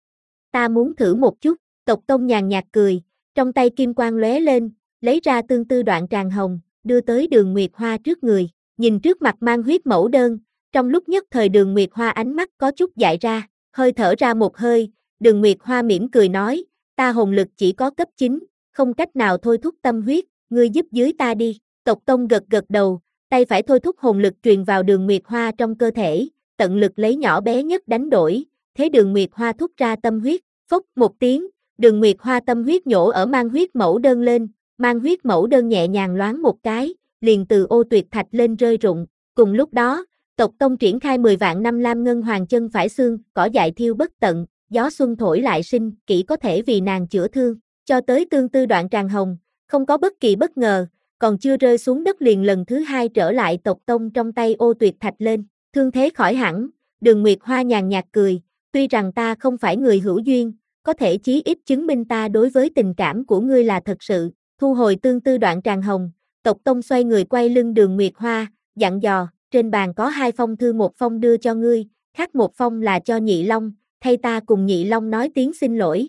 Ta muốn thử một chút, Tộc Tông nhàn nhạt cười, trong tay kim quang lóe lên, lấy ra tương tư đoạn tràng hồng, đưa tới Đường Nguyệt Hoa trước người, nhìn trước mặt mang huyết mẫu đơn, trong lúc nhất thời Đường Nguyệt Hoa ánh mắt có chút dại ra, hơi thở ra một hơi, Đường Nguyệt Hoa mỉm cười nói, ta hồn lực chỉ có cấp chín, không cách nào thôi thúc tâm huyết, ngươi giúp dưới ta đi. Tộc Tông gật gật đầu, tay phải thôi thúc hồn lực truyền vào Đường Nguyệt Hoa trong cơ thể, tận lực lấy nhỏ bé nhất đánh đổi, thế Đường Nguyệt Hoa thúc ra tâm huyết, phốc một tiếng, Đường Nguyệt Hoa tâm huyết nhổ ở mang huyết mẫu đơn lên, mang huyết mẫu đơn nhẹ nhàng loáng một cái, liền từ ô tuyệt thạch lên rơi rụng. Cùng lúc đó, Tộc Tông triển khai mười vạn năm lam ngân hoàng chân phải xương, cỏ dại thiêu bất tận, gió xuân thổi lại sinh, kỹ có thể vì nàng chữa thương, cho tới tương tư đoạn tràng hồng, không có bất kỳ bất ngờ, còn chưa rơi xuống đất liền lần thứ hai trở lại Tộc Tông trong tay ô tuyệt thạch lên, thương thế khỏi hẳn, Đường Nguyệt Hoa nhàn nhạt cười, tuy rằng ta không phải người hữu duyên, có thể chí ít chứng minh ta đối với tình cảm của ngươi là thật sự, thu hồi tương tư đoạn tràng hồng, Tộc Tông xoay người quay lưng Đường Nguyệt Hoa, dặn dò, trên bàn có hai phong thư, một phong đưa cho ngươi, khác một phong là cho Nhị Long, thay ta cùng Nhị Long nói tiếng xin lỗi.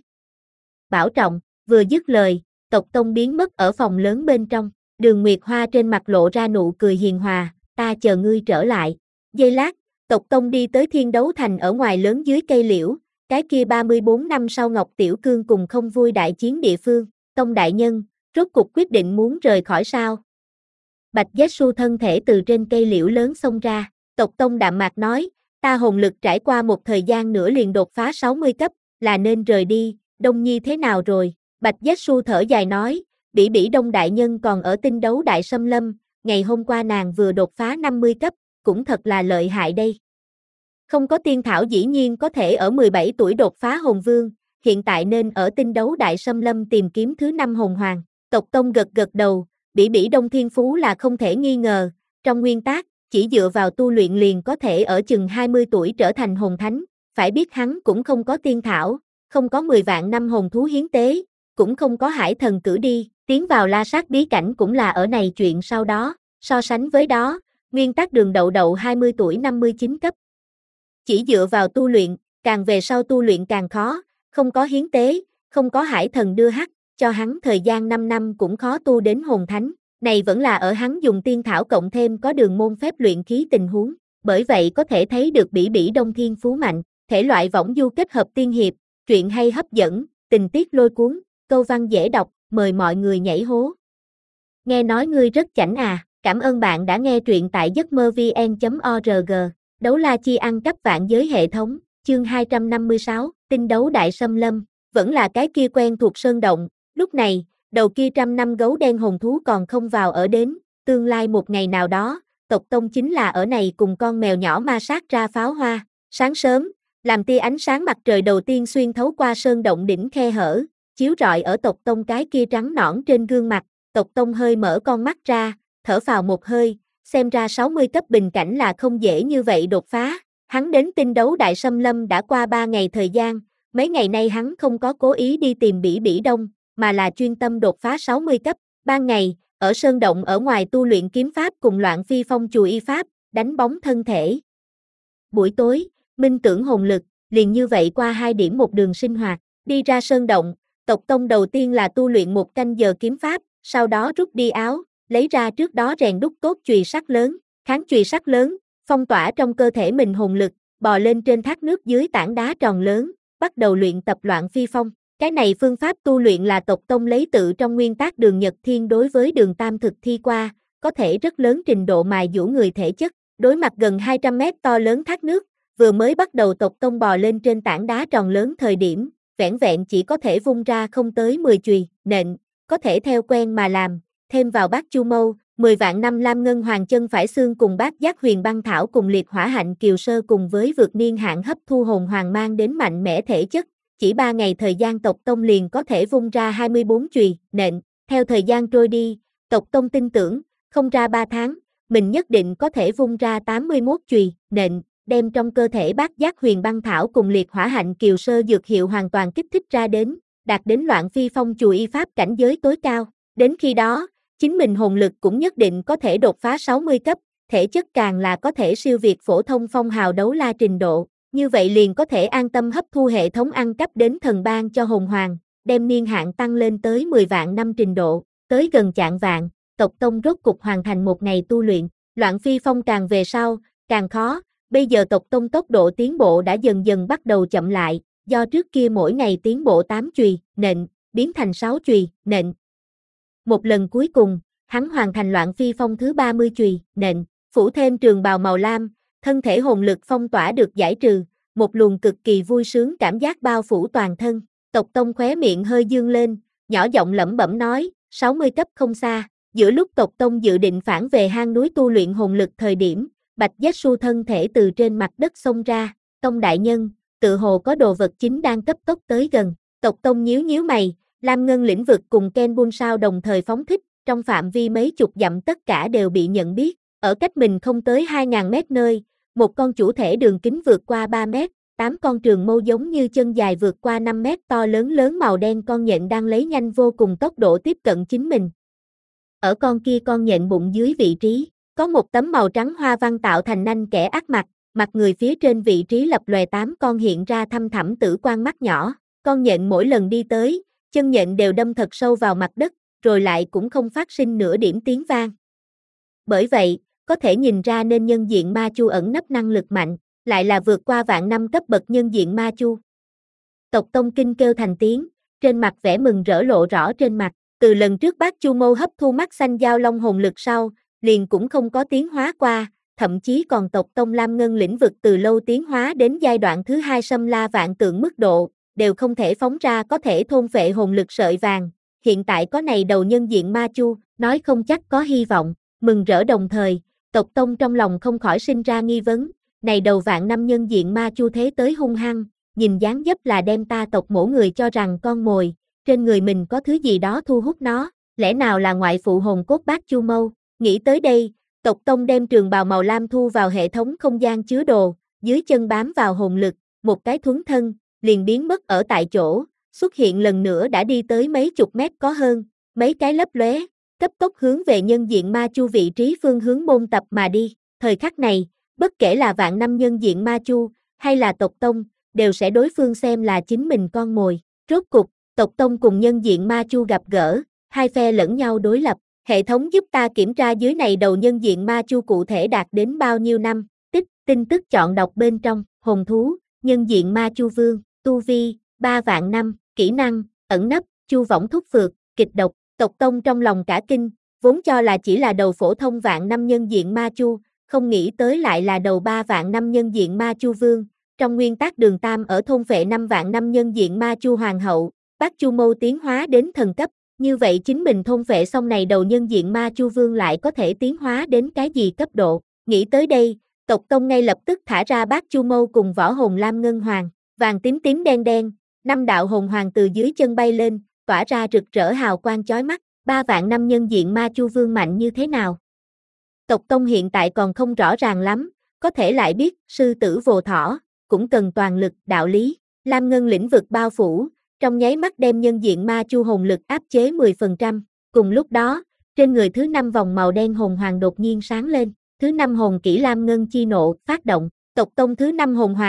Bảo trọng, vừa dứt lời, Tộc Tông biến mất ở phòng lớn bên trong, Đường Nguyệt Hoa trên mặt lộ ra nụ cười hiền hòa, ta chờ ngươi trở lại. Giây lát, Tộc Tông đi tới Thiên Đấu Thành ở ngoài lớn dưới cây liễu, cái kia ba mươi bốn năm sau Ngọc Tiểu Cương cùng không vui đại chiến địa phương, Tông đại nhân, rốt cuộc quyết định muốn rời khỏi sao? Bạch Giác Su thân thể từ trên cây liễu lớn xông ra, Tộc Tông đạm mạc nói, ta hồn lực trải qua một thời gian nữa liền đột phá sáu mươi cấp, là nên rời đi, Đông Nhi thế nào rồi? Bạch Giác Su thở dài nói, Bỉ Bỉ Đông đại nhân còn ở Tinh Đấu Đại Xâm Lâm, ngày hôm qua nàng vừa đột phá năm mươi cấp, cũng thật là lợi hại đây. Không có tiên thảo dĩ nhiên có thể ở mười bảy tuổi đột phá hồn vương, hiện tại nên ở Tinh Đấu Đại Xâm Lâm tìm kiếm thứ năm hồn hoàng. Tộc Tông gật gật đầu, Bỉ Bỉ Đông thiên phú là không thể nghi ngờ, trong nguyên tắc, chỉ dựa vào tu luyện liền có thể ở chừng hai mươi tuổi trở thành hồn thánh, phải biết hắn cũng không có tiên thảo, không có mười vạn năm hồn thú hiến tế, cũng không có hải thần cử đi, tiến vào La Sát bí cảnh cũng là ở này chuyện sau đó, so sánh với đó, nguyên tắc Đường Đậu Đậu hai mươi tuổi năm mươi chín cấp. Chỉ dựa vào tu luyện, càng về sau tu luyện càng khó, không có hiến tế, không có hải thần đưa hắc, cho hắn thời gian năm năm cũng khó tu đến hồn thánh, này vẫn là ở hắn dùng tiên thảo cộng thêm có đường môn phép luyện khí tình huống, bởi vậy có thể thấy được Bỉ Bỉ Đông thiên phú mạnh, thể loại võng du kết hợp tiên hiệp, truyện hay hấp dẫn, tình tiết lôi cuốn, câu văn dễ đọc, mời mọi người nhảy hố. Nghe nói ngươi rất chảnh à, cảm ơn bạn đã nghe truyện tại giấc mơ vn chấm org, đấu la chi ăn cắp vạn giới hệ thống, chương hai trăm năm mươi sáu, Tinh Đấu Đại Xâm Lâm, vẫn là cái kia quen thuộc sơn động, lúc này, đầu kia trăm năm gấu đen hồn thú còn không vào ở đến, tương lai một ngày nào đó, Tộc Tông chính là ở này cùng con mèo nhỏ ma sát ra pháo hoa, sáng sớm, làm tia ánh sáng mặt trời đầu tiên xuyên thấu qua sơn động đỉnh khe hở, chiếu rọi ở Tộc Tông cái kia trắng nõn trên gương mặt, Tộc Tông hơi mở con mắt ra, thở phào một hơi, xem ra sáu mươi cấp bình cảnh là không dễ như vậy đột phá, hắn đến Tinh Đấu Đại Xâm Lâm đã qua ba ngày thời gian, mấy ngày nay hắn không có cố ý đi tìm Bỉ Bỉ Đông, mà là chuyên tâm đột phá sáu mươi cấp, ban ngày, ở sơn động ở ngoài tu luyện kiếm pháp cùng loạn phi phong chùa y pháp, đánh bóng thân thể. Buổi tối, minh tưởng hồn lực, liền như vậy qua hai điểm một đường sinh hoạt, đi ra sơn động, tộc tông đầu tiên là tu luyện một canh giờ kiếm pháp, sau đó rút đi áo, lấy ra trước đó rèn đúc tốt chùy sắt lớn, kháng chùy sắt lớn, phong tỏa trong cơ thể mình hồn lực, bò lên trên thác nước dưới tảng đá tròn lớn, bắt đầu luyện tập loạn phi phong. Cái này phương pháp tu luyện là tộc tông lấy tự trong nguyên tắc đường Nhật Thiên đối với đường Tam thực thi qua, có thể rất lớn trình độ mài dũa người thể chất, đối mặt gần hai trăm mét to lớn thác nước, vừa mới bắt đầu tộc tông bò lên trên tảng đá tròn lớn thời điểm, vẻn vẹn chỉ có thể vung ra không tới mười chùy, nện, có thể theo quen mà làm, thêm vào bát chu mâu, mười vạn năm lam ngân hoàng chân phải xương cùng bát giác huyền băng thảo cùng liệt hỏa hạnh kiều sơ cùng với vượt niên hạn hấp thu hồn hoàng mang đến mạnh mẽ thể chất, chỉ ba ngày thời gian tộc tông liền có thể vung ra hai mươi bốn chùy, nện, theo thời gian trôi đi, tộc tông tin tưởng, không ra ba tháng, mình nhất định có thể vung ra tám mươi mốt chùy, nện, đem trong cơ thể bát giác huyền băng thảo cùng liệt hỏa hạnh kiều sơ dược hiệu hoàn toàn kích thích ra đến, đạt đến loạn phi phong chùy y pháp cảnh giới tối cao, đến khi đó, chính mình hồn lực cũng nhất định có thể đột phá sáu mươi cấp, thể chất càng là có thể siêu việt phổ thông phong hào đấu la trình độ, như vậy liền có thể an tâm hấp thu hệ thống ăn cắp đến thần ban cho hồn hoàng, đem niên hạn tăng lên tới mười vạn năm trình độ, tới gần chạng vạn, tộc tông rốt cục hoàn thành một ngày tu luyện, loạn phi phong càng về sau, càng khó, bây giờ tộc tông tốc độ tiến bộ đã dần dần bắt đầu chậm lại, do trước kia mỗi ngày tiến bộ tám chùy, nện, biến thành sáu chùy, nện. Một lần cuối cùng, hắn hoàn thành loạn phi phong thứ ba mươi chùy, nện, phủ thêm trường bào màu lam, thân thể hồn lực phong tỏa được giải trừ, một luồng cực kỳ vui sướng cảm giác bao phủ toàn thân, tộc tông khóe miệng hơi dương lên, nhỏ giọng lẩm bẩm nói, sáu mươi cấp không xa, giữa lúc tộc tông dự định phản về hang núi tu luyện hồn lực thời điểm, Bạch Jessu thân thể từ trên mặt đất xông ra, tông đại nhân, tự hồ có đồ vật chính đang cấp tốc tới gần, tộc tông nhíu nhíu mày, Lam Ngân lĩnh vực cùng Ken Bun sao đồng thời phóng thích, trong phạm vi mấy chục dặm tất cả đều bị nhận biết, ở cách mình không tới hai nghìn mét nơi, một con chủ thể đường kính vượt qua ba mét, tám con trường mâu giống như chân dài vượt qua năm mét to lớn lớn màu đen con nhện đang lấy nhanh vô cùng tốc độ tiếp cận chính mình. Ở con kia con nhện bụng dưới vị trí, có một tấm màu trắng hoa văn tạo thành nanh kẻ ác mặt, mặt người phía trên vị trí lập lòe tám con hiện ra thâm thẳm tử quan mắt nhỏ, con nhện mỗi lần đi tới, chân nhện đều đâm thật sâu vào mặt đất, rồi lại cũng không phát sinh nửa điểm tiếng vang. Bởi vậy, có thể nhìn ra nên nhân diện ma chu ẩn nấp năng lực mạnh, lại là vượt qua vạn năm cấp bậc nhân diện ma chu. Tộc tông kinh kêu thành tiếng, trên mặt vẻ mừng rỡ lộ rõ trên mặt, từ lần trước bác chu mâu hấp thu mắt xanh giao long hồn lực sau, liền cũng không có tiến hóa qua, thậm chí còn tộc tông Lam Ngân lĩnh vực từ lâu tiến hóa đến giai đoạn thứ hai xâm la vạn tượng mức độ, đều không thể phóng ra có thể thôn phệ hồn lực sợi vàng, hiện tại có này đầu nhân diện ma chu, nói không chắc có hy vọng, mừng rỡ đồng thời, tộc tông trong lòng không khỏi sinh ra nghi vấn, này đầu vạn năm nhân diện ma chu thế tới hung hăng, nhìn dáng dấp là đem ta tộc mổ người cho rằng con mồi, trên người mình có thứ gì đó thu hút nó, lẽ nào là ngoại phụ hồn cốt bát chu mâu, nghĩ tới đây, tộc tông đem trường bào màu lam thu vào hệ thống không gian chứa đồ, dưới chân bám vào hồn lực, một cái thuấn thân, liền biến mất ở tại chỗ, xuất hiện lần nữa đã đi tới mấy chục mét có hơn, mấy cái lấp lóe, cấp tốc hướng về nhân diện ma chu vị trí phương hướng môn tập mà đi, thời khắc này, bất kể là vạn năm nhân diện ma chu, hay là tộc tông, đều sẽ đối phương xem là chính mình con mồi, rốt cục, tộc tông cùng nhân diện ma chu gặp gỡ, hai phe lẫn nhau đối lập, hệ thống giúp ta kiểm tra dưới này đầu nhân diện ma chu cụ thể đạt đến bao nhiêu năm, tích, tin tức chọn đọc bên trong, hồn thú, nhân diện ma chu vương, tu vi, ba vạn năm, kỹ năng, ẩn nấp, chu võng thúc phược, kịch độc, tộc tông trong lòng cả kinh, vốn cho là chỉ là đầu phổ thông vạn năm nhân diện ma chu, không nghĩ tới lại là đầu ba vạn năm nhân diện ma chu vương, trong nguyên tắc đường tam ở thôn phệ năm vạn năm nhân diện ma chu hoàng hậu, bác chu mâu tiến hóa đến thần cấp, như vậy chính mình thôn phệ xong này đầu nhân diện ma chu vương lại có thể tiến hóa đến cái gì cấp độ, nghĩ tới đây, tộc tông ngay lập tức thả ra bác chu mâu cùng võ hồn lam ngân hoàng, vàng tím tím đen đen, năm đạo hồn hoàng từ dưới chân bay lên, tỏa ra rực rỡ hào quang chói mắt, ba vạn năm nhân diện ma chu vương mạnh như thế nào? Tộc tông hiện tại còn không rõ ràng lắm, có thể lại biết, sư tử vồ thỏ, cũng cần toàn lực, đạo lý, lam ngân lĩnh vực bao phủ, trong nháy mắt đem nhân diện ma chu hồn lực áp chế mười phần trăm, cùng lúc đó, trên người thứ năm vòng màu đen hồn hoàng đột nhiên sáng lên, thứ năm hồn kỹ lam ngân chi nộ, phát động, tộc tông thứ năm hồn hoàng,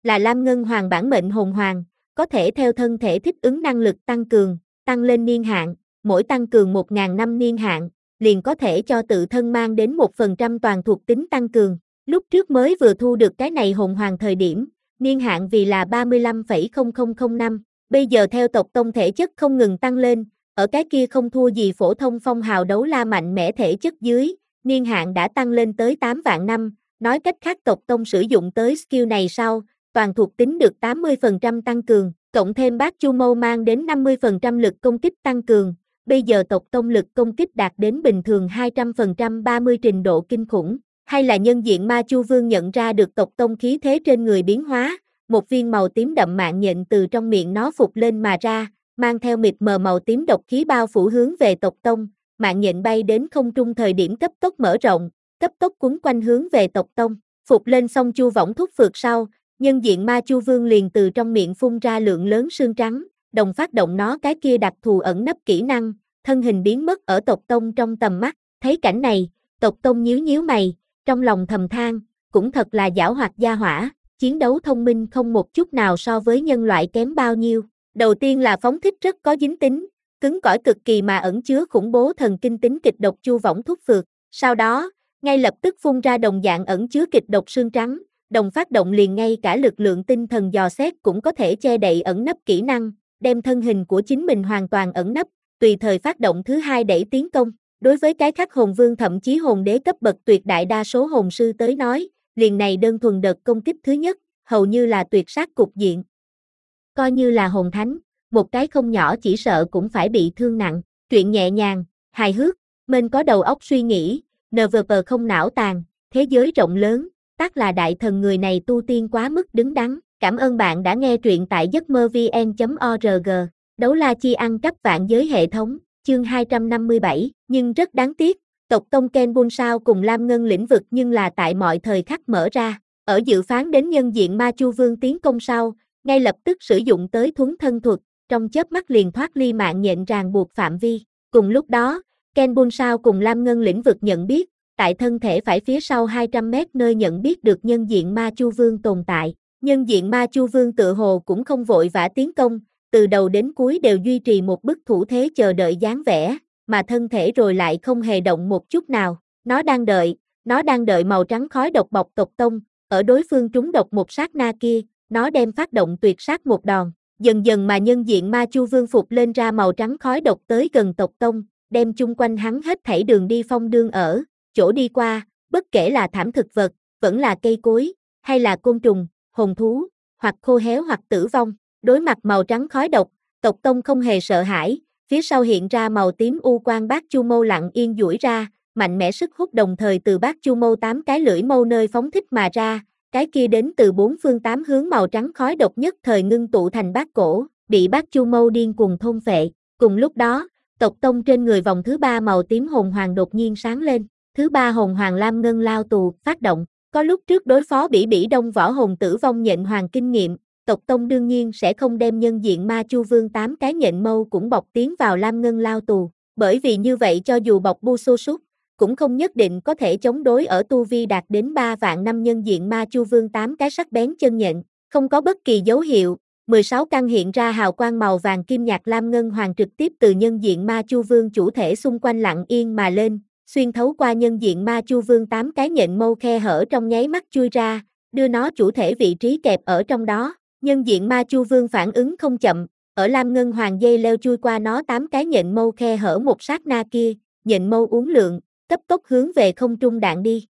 là Lam Ngân Hoàng bản mệnh hồn hoàng, có thể theo thân thể thích ứng năng lực tăng cường, tăng lên niên hạn, mỗi tăng cường một nghìn năm niên hạn, liền có thể cho tự thân mang đến một phần trăm toàn thuộc tính tăng cường. Lúc trước mới vừa thu được cái này hồn hoàng thời điểm, niên hạn vì là ba mươi lăm phẩy không không không năm, bây giờ theo tộc tông thể chất không ngừng tăng lên, ở cái kia không thua gì phổ thông phong hào đấu la mạnh mẽ thể chất dưới, niên hạn đã tăng lên tới tám vạn năm, nói cách khác tộc tông sử dụng tới skill này sau, toàn thuộc tính được tám mươi phần trăm tăng cường, cộng thêm bát chu mâu mang đến năm mươi phần trăm lực công kích tăng cường, bây giờ tộc tông lực công kích đạt đến bình thường hai trăm phần trăm ba mươi trình độ kinh khủng, hay là nhân diện ma chu vương nhận ra được tộc tông khí thế trên người biến hóa, một viên màu tím đậm mạng nhện từ trong miệng nó phục lên mà ra, mang theo mịt mờ màu tím độc khí bao phủ hướng về tộc tông, mạng nhện bay đến không trung thời điểm cấp tốc mở rộng, cấp tốc quấn quanh hướng về tộc tông, phục lên xong chu võng thúc phược sau, nhân diện ma chu vương liền từ trong miệng phun ra lượng lớn sương trắng, đồng phát động nó cái kia đặc thù ẩn nấp kỹ năng, thân hình biến mất ở tộc tông trong tầm mắt, thấy cảnh này, tộc tông nhíu nhíu mày, trong lòng thầm than, cũng thật là giảo hoạt gia hỏa, chiến đấu thông minh không một chút nào so với nhân loại kém bao nhiêu. Đầu tiên là phóng thích rất có dính tính, cứng cỏi cực kỳ mà ẩn chứa khủng bố thần kinh tính kịch độc chu võng thúc phược, sau đó, ngay lập tức phun ra đồng dạng ẩn chứa kịch độc sương trắng, đồng phát động liền ngay cả lực lượng tinh thần dò xét cũng có thể che đậy ẩn nấp kỹ năng, đem thân hình của chính mình hoàn toàn ẩn nấp, tùy thời phát động thứ hai đẩy tiến công. Đối với cái khác hồn vương thậm chí hồn đế cấp bậc tuyệt đại đa số hồn sư tới nói, liền này đơn thuần đợt công kích thứ nhất, hầu như là tuyệt sát cục diện. Coi như là hồn thánh, một cái không nhỏ chỉ sợ cũng phải bị thương nặng, truyện nhẹ nhàng, hài hước, mênh có đầu óc suy nghĩ, nờ vờ vờ không não tàn, thế giới rộng lớn, tác là đại thần người này tu tiên quá mức đứng đắn. Cảm ơn bạn đã nghe truyện tại giấc mơ vn chấm org, đấu la chi ăn cắp vạn giới hệ thống, chương hai trăm năm mươi bảy, nhưng rất đáng tiếc, tộc tông Ken Bun sao cùng Lam Ngân lĩnh vực nhưng là tại mọi thời khắc mở ra, ở dự phán đến nhân diện ma chu vương tiến công sau, ngay lập tức sử dụng tới thuấn thân thuật, trong chớp mắt liền thoát ly mạng nhện ràng buộc phạm vi. Cùng lúc đó, Ken Bun sao cùng Lam Ngân lĩnh vực nhận biết, tại thân thể phải phía sau hai trăm mét nơi nhận biết được nhân diện ma chu vương tồn tại. Nhân diện ma chu vương tự hồ cũng không vội vã tiến công, từ đầu đến cuối đều duy trì một bức thủ thế chờ đợi dáng vẻ, mà thân thể rồi lại không hề động một chút nào. Nó đang đợi, nó đang đợi màu trắng khói độc bọc tộc tông, ở đối phương trúng độc một sát na kia, nó đem phát động tuyệt sát một đòn. Dần dần mà nhân diện ma chu vương phục lên ra màu trắng khói độc tới gần tộc tông, đem chung quanh hắn hết thảy đường đi phong đương ở, chỗ đi qua, bất kể là thảm thực vật, vẫn là cây cối, hay là côn trùng, hồn thú, hoặc khô héo hoặc tử vong, đối mặt màu trắng khói độc, tộc tông không hề sợ hãi, phía sau hiện ra màu tím u quang bát chu mâu lặng yên duỗi ra, mạnh mẽ sức hút đồng thời từ bát chu mâu tám cái lưỡi mâu nơi phóng thích mà ra, cái kia đến từ bốn phương tám hướng màu trắng khói độc nhất thời ngưng tụ thành bát cổ, bị bát chu mâu điên cuồng thôn phệ. Cùng lúc đó, tộc tông trên người vòng thứ ba màu tím hồn hoàng đột nhiên sáng lên, thứ ba hồn hoàng lam ngân lao tù phát động. Có lúc trước đối phó bỉ bỉ đông võ hồn tử vong nhện hoàng kinh nghiệm, tộc tông đương nhiên sẽ không đem nhân diện ma chu vương tám cái nhện mâu cũng bọc tiến vào lam ngân lao tù, bởi vì như vậy cho dù bọc bu xô sút, cũng không nhất định có thể chống đối ở tu vi đạt đến ba vạn năm nhân diện ma chu vương tám cái sắc bén chân nhện, không có bất kỳ dấu hiệu, mười sáu căn hiện ra hào quang màu vàng kim nhạt lam ngân hoàng trực tiếp từ nhân diện ma chu vương chủ thể xung quanh lặng yên mà lên, xuyên thấu qua nhân diện ma chu vương tám cái nhện mâu khe hở trong nháy mắt chui ra, đưa nó chủ thể vị trí kẹp ở trong đó. Nhân diện ma chu vương phản ứng không chậm, ở lam ngân hoàng dây leo chui qua nó tám cái nhện mâu khe hở một sát na kia, nhện mâu uốn lượn, cấp tốc hướng về không trung đạn đi.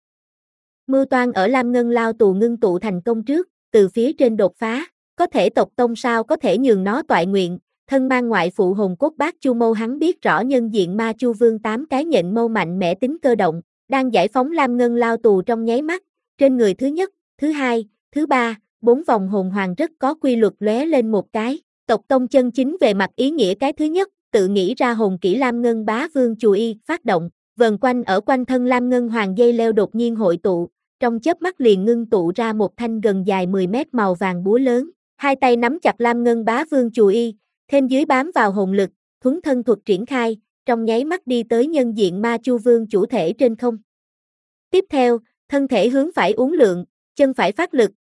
Mưu toan ở lam ngân lao tù ngưng tụ thành công trước, từ phía trên đột phá, có thể tộc tông sao có thể nhường nó toại nguyện. Thân mang ngoại phụ hồn cốt bát chu mâu hắn biết rõ nhân diện ma chu vương tám cái nhện mâu mạnh mẽ tính cơ động, đang giải phóng lam ngân lao tù trong nháy mắt, trên người thứ nhất, thứ hai, thứ ba, bốn vòng hồn hoàng rất có quy luật lóe lên một cái, tộc tông chân chính về mặt ý nghĩa cái thứ nhất, tự nghĩ ra hồn kỹ lam ngân bá vương chù y, phát động, vần quanh ở quanh thân lam ngân hoàng dây leo đột nhiên hội tụ, trong chớp mắt liền ngưng tụ ra một thanh gần dài mười mét màu vàng búa lớn, hai tay nắm chặt lam ngân bá vương chù y, thêm dưới bám vào hồn lực, thuấn thân thuật triển khai, trong nháy mắt đi tới nhân diện ma chu vương chủ thể trên không. Tiếp theo, thân thể hướng phải uốn lượn, chân phải phát lực,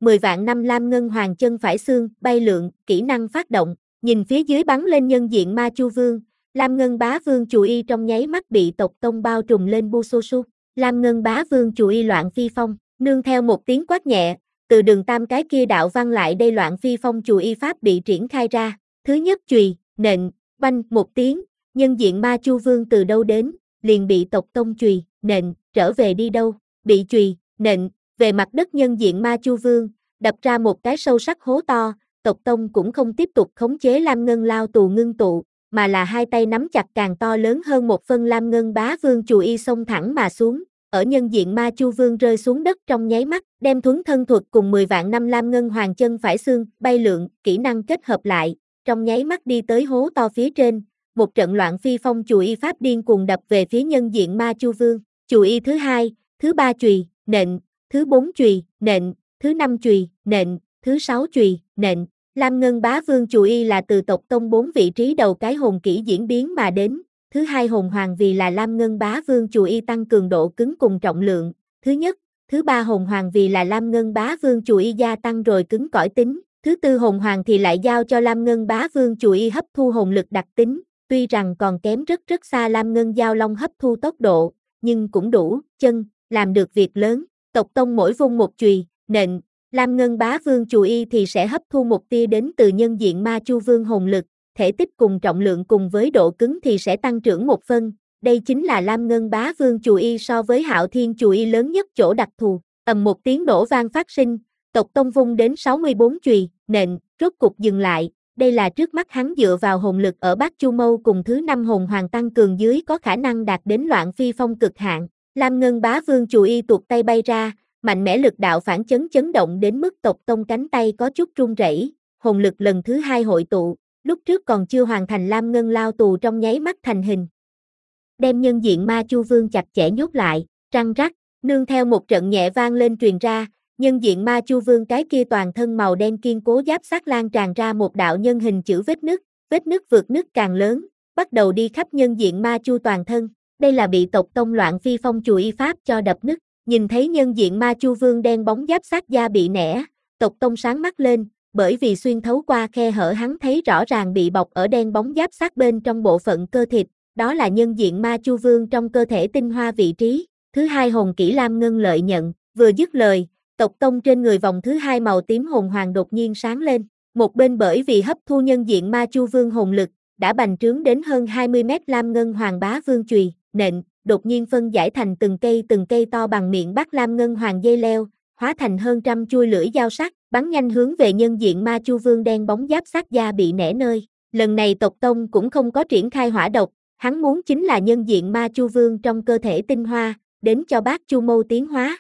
mười vạn năm lam ngân hoàng chân phải xương, bay lượn, kỹ năng phát động, nhìn phía dưới bắn lên nhân diện ma chu vương, lam ngân bá vương Chù Y trong nháy mắt bị tộc tông bao trùm lên Busosu, lam ngân bá vương Chù Y loạn phi phong, nương theo một tiếng quát nhẹ, từ đường tam cái kia đạo vang lại đây loạn phi phong Chù Y pháp bị triển khai ra, thứ nhất chùy, nện, banh một tiếng, nhân diện ma chu vương từ đâu đến, liền bị tộc tông chùy, nện, trở về đi đâu, bị chùy, nện, về mặt đất nhân diện ma chu vương, đập ra một cái sâu sắc hố to, tộc tông cũng không tiếp tục khống chế lam ngân lao tù ngưng tụ, mà là hai tay nắm chặt càng to lớn hơn một phân lam ngân bá vương Chù Y xông thẳng mà xuống, ở nhân diện ma chu vương rơi xuống đất trong nháy mắt, đem thuấn thân thuật cùng mười vạn năm lam ngân hoàng chân phải xương, bay lượn, kỹ năng kết hợp lại, trong nháy mắt đi tới hố to phía trên, một trận loạn phi phong Chù Y pháp điên cuồng đập về phía nhân diện ma chu vương, Chù Y thứ hai, thứ ba chùy, nện, thứ bốn chùy, nện, thứ năm chùy, nện, thứ sáu chùy, nện. Lam Ngân Bá Vương Chù Y là từ tộc tông bốn vị trí đầu cái hồn kỹ diễn biến mà đến, thứ hai hồn hoàng vì là Lam Ngân Bá Vương Chù Y tăng cường độ cứng cùng trọng lượng, thứ nhất, thứ ba hồn hoàng vì là Lam Ngân Bá Vương Chù Y gia tăng rồi cứng cỏi tính, thứ tư hồn hoàng thì lại giao cho Lam Ngân Bá Vương Chù Y hấp thu hồn lực đặc tính, tuy rằng còn kém rất rất xa Lam Ngân Giao Long hấp thu tốc độ, nhưng cũng đủ, chân, làm được việc lớn, tộc tông mỗi vung một chùy, nện, Lam Ngân Bá Vương Chù Y thì sẽ hấp thu một tia đến từ nhân diện ma chu vương hồn lực, thể tích cùng trọng lượng cùng với độ cứng thì sẽ tăng trưởng một phân, đây chính là Lam Ngân Bá Vương Chù Y so với Hạo Thiên Chù Y lớn nhất chỗ đặc thù, ầm một tiếng nổ vang phát sinh, tộc tông vung đến sáu mươi bốn chùy, nện, rốt cục dừng lại, đây là trước mắt hắn dựa vào hồn lực ở Bát Chu Mâu cùng thứ năm hồn hoàng tăng cường dưới có khả năng đạt đến loạn phi phong cực hạn, Lam Ngân Bá Vương Chù Y tuột tay bay ra, mạnh mẽ lực đạo phản chấn chấn động đến mức tộc tông cánh tay có chút run rẩy, hồn lực lần thứ hai hội tụ, lúc trước còn chưa hoàn thành Lam Ngân lao tù trong nháy mắt thành hình. Đem nhân diện ma chu vương chặt chẽ nhốt lại, răng rắc, nương theo một trận nhẹ vang lên truyền ra, nhân diện ma chu vương cái kia toàn thân màu đen kiên cố giáp sắt lan tràn ra một đạo nhân hình chữ vết nứt, vết nứt vượt nứt càng lớn, bắt đầu đi khắp nhân diện ma chu toàn thân, đây là bị tộc tông loạn phi phong Chù Y pháp cho đập nứt. Nhìn thấy nhân diện ma chu vương đen bóng giáp sát da bị nẻ, tộc tông sáng mắt lên, bởi vì xuyên thấu qua khe hở hắn thấy rõ ràng bị bọc ở đen bóng giáp sát bên trong bộ phận cơ thịt, đó là nhân diện ma chu vương trong cơ thể tinh hoa vị trí, thứ hai hồn kỹ Lam Ngân lợi nhận, vừa dứt lời, tộc tông trên người vòng thứ hai màu tím hồn hoàng đột nhiên sáng lên, một bên bởi vì hấp thu nhân diện ma chu vương hồn lực, đã bành trướng đến hơn hai mươi mét Lam Ngân Hoàng Bá Vương chùy, nện, đột nhiên phân giải thành từng cây từng cây to bằng miệng bắt Lam Ngân Hoàng dây leo, hóa thành hơn trăm chuôi lưỡi dao sắc, bắn nhanh hướng về nhân diện ma chu vương đen bóng giáp sát da bị nẻ nơi. Lần này tộc tông cũng không có triển khai hỏa độc, hắn muốn chính là nhân diện ma chu vương trong cơ thể tinh hoa, đến cho Bát Chu Mâu tiến hóa.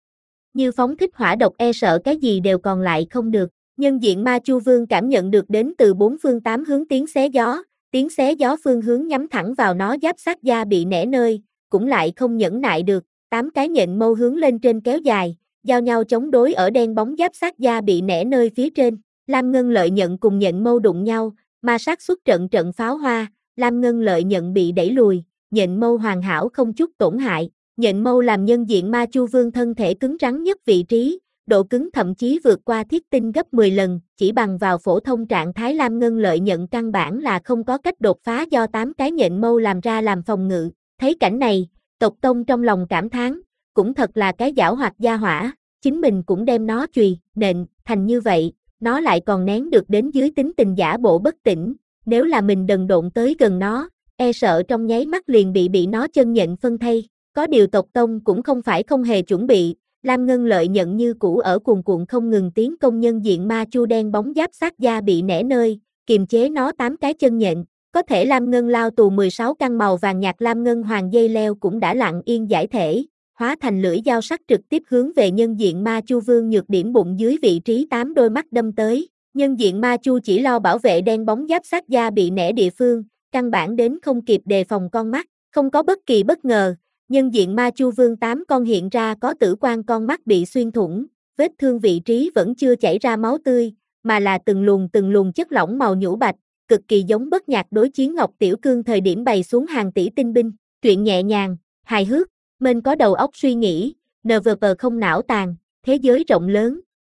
Như phóng thích hỏa độc e sợ cái gì đều còn lại không được, nhân diện ma chu vương cảm nhận được đến từ bốn phương tám hướng tiếng xé gió, tiếng xé gió phương hướng nhắm thẳng vào nó giáp sát da bị nẻ nơi, cũng lại không nhẫn nại được, tám cái nhện mâu hướng lên trên kéo dài, giao nhau chống đối ở đen bóng giáp sát da bị nẻ nơi phía trên, Lam Ngân lợi nhận cùng nhện mâu đụng nhau, ma sát xuất trận trận pháo hoa, Lam Ngân lợi nhận bị đẩy lùi, nhện mâu hoàn hảo không chút tổn hại, nhện mâu làm nhân diện ma chu vương thân thể cứng rắn nhất vị trí, độ cứng thậm chí vượt qua thiết tinh gấp mười lần, chỉ bằng vào phổ thông trạng thái Lam Ngân lợi nhận căn bản là không có cách đột phá do tám cái nhện mâu làm ra làm phòng ngự. Thấy cảnh này, tộc tông trong lòng cảm thán, cũng thật là cái giảo hoạt gia hỏa, chính mình cũng đem nó chùy, nện, thành như vậy, nó lại còn nén được đến dưới tính tình giả bộ bất tỉnh, nếu là mình đần độn tới gần nó, e sợ trong nháy mắt liền bị bị nó chân nhện phân thây, có điều tộc tông cũng không phải không hề chuẩn bị, Lam Ngân lợi nhận như cũ ở cuồn cuộn không ngừng tiến công nhân diện ma chu đen bóng giáp sát da bị nẻ nơi, kiềm chế nó tám cái chân nhện. Có thể Lam Ngân lao tù mười sáu căn màu vàng nhạt Lam Ngân hoàng dây leo cũng đã lặng yên giải thể, hóa thành lưỡi dao sắc trực tiếp hướng về nhân diện ma chu vương nhược điểm bụng dưới vị trí tám đôi mắt đâm tới. Nhân diện ma chu chỉ lo bảo vệ đen bóng giáp sát da bị nẻ địa phương, căn bản đến không kịp đề phòng con mắt, không có bất kỳ bất ngờ. Nhân diện ma chu vương tám con hiện ra có tử quan con mắt bị xuyên thủng, vết thương vị trí vẫn chưa chảy ra máu tươi, mà là từng luồng từng luồng chất lỏng màu nhũ bạch, cực kỳ giống Bất Nhạc đối chiến Ngọc Tiểu Cương thời điểm bày xuống hàng tỷ tinh binh, truyện nhẹ nhàng, hài hước, mênh có đầu óc suy nghĩ, nờ vờ vờ không não tàn, thế giới rộng lớn,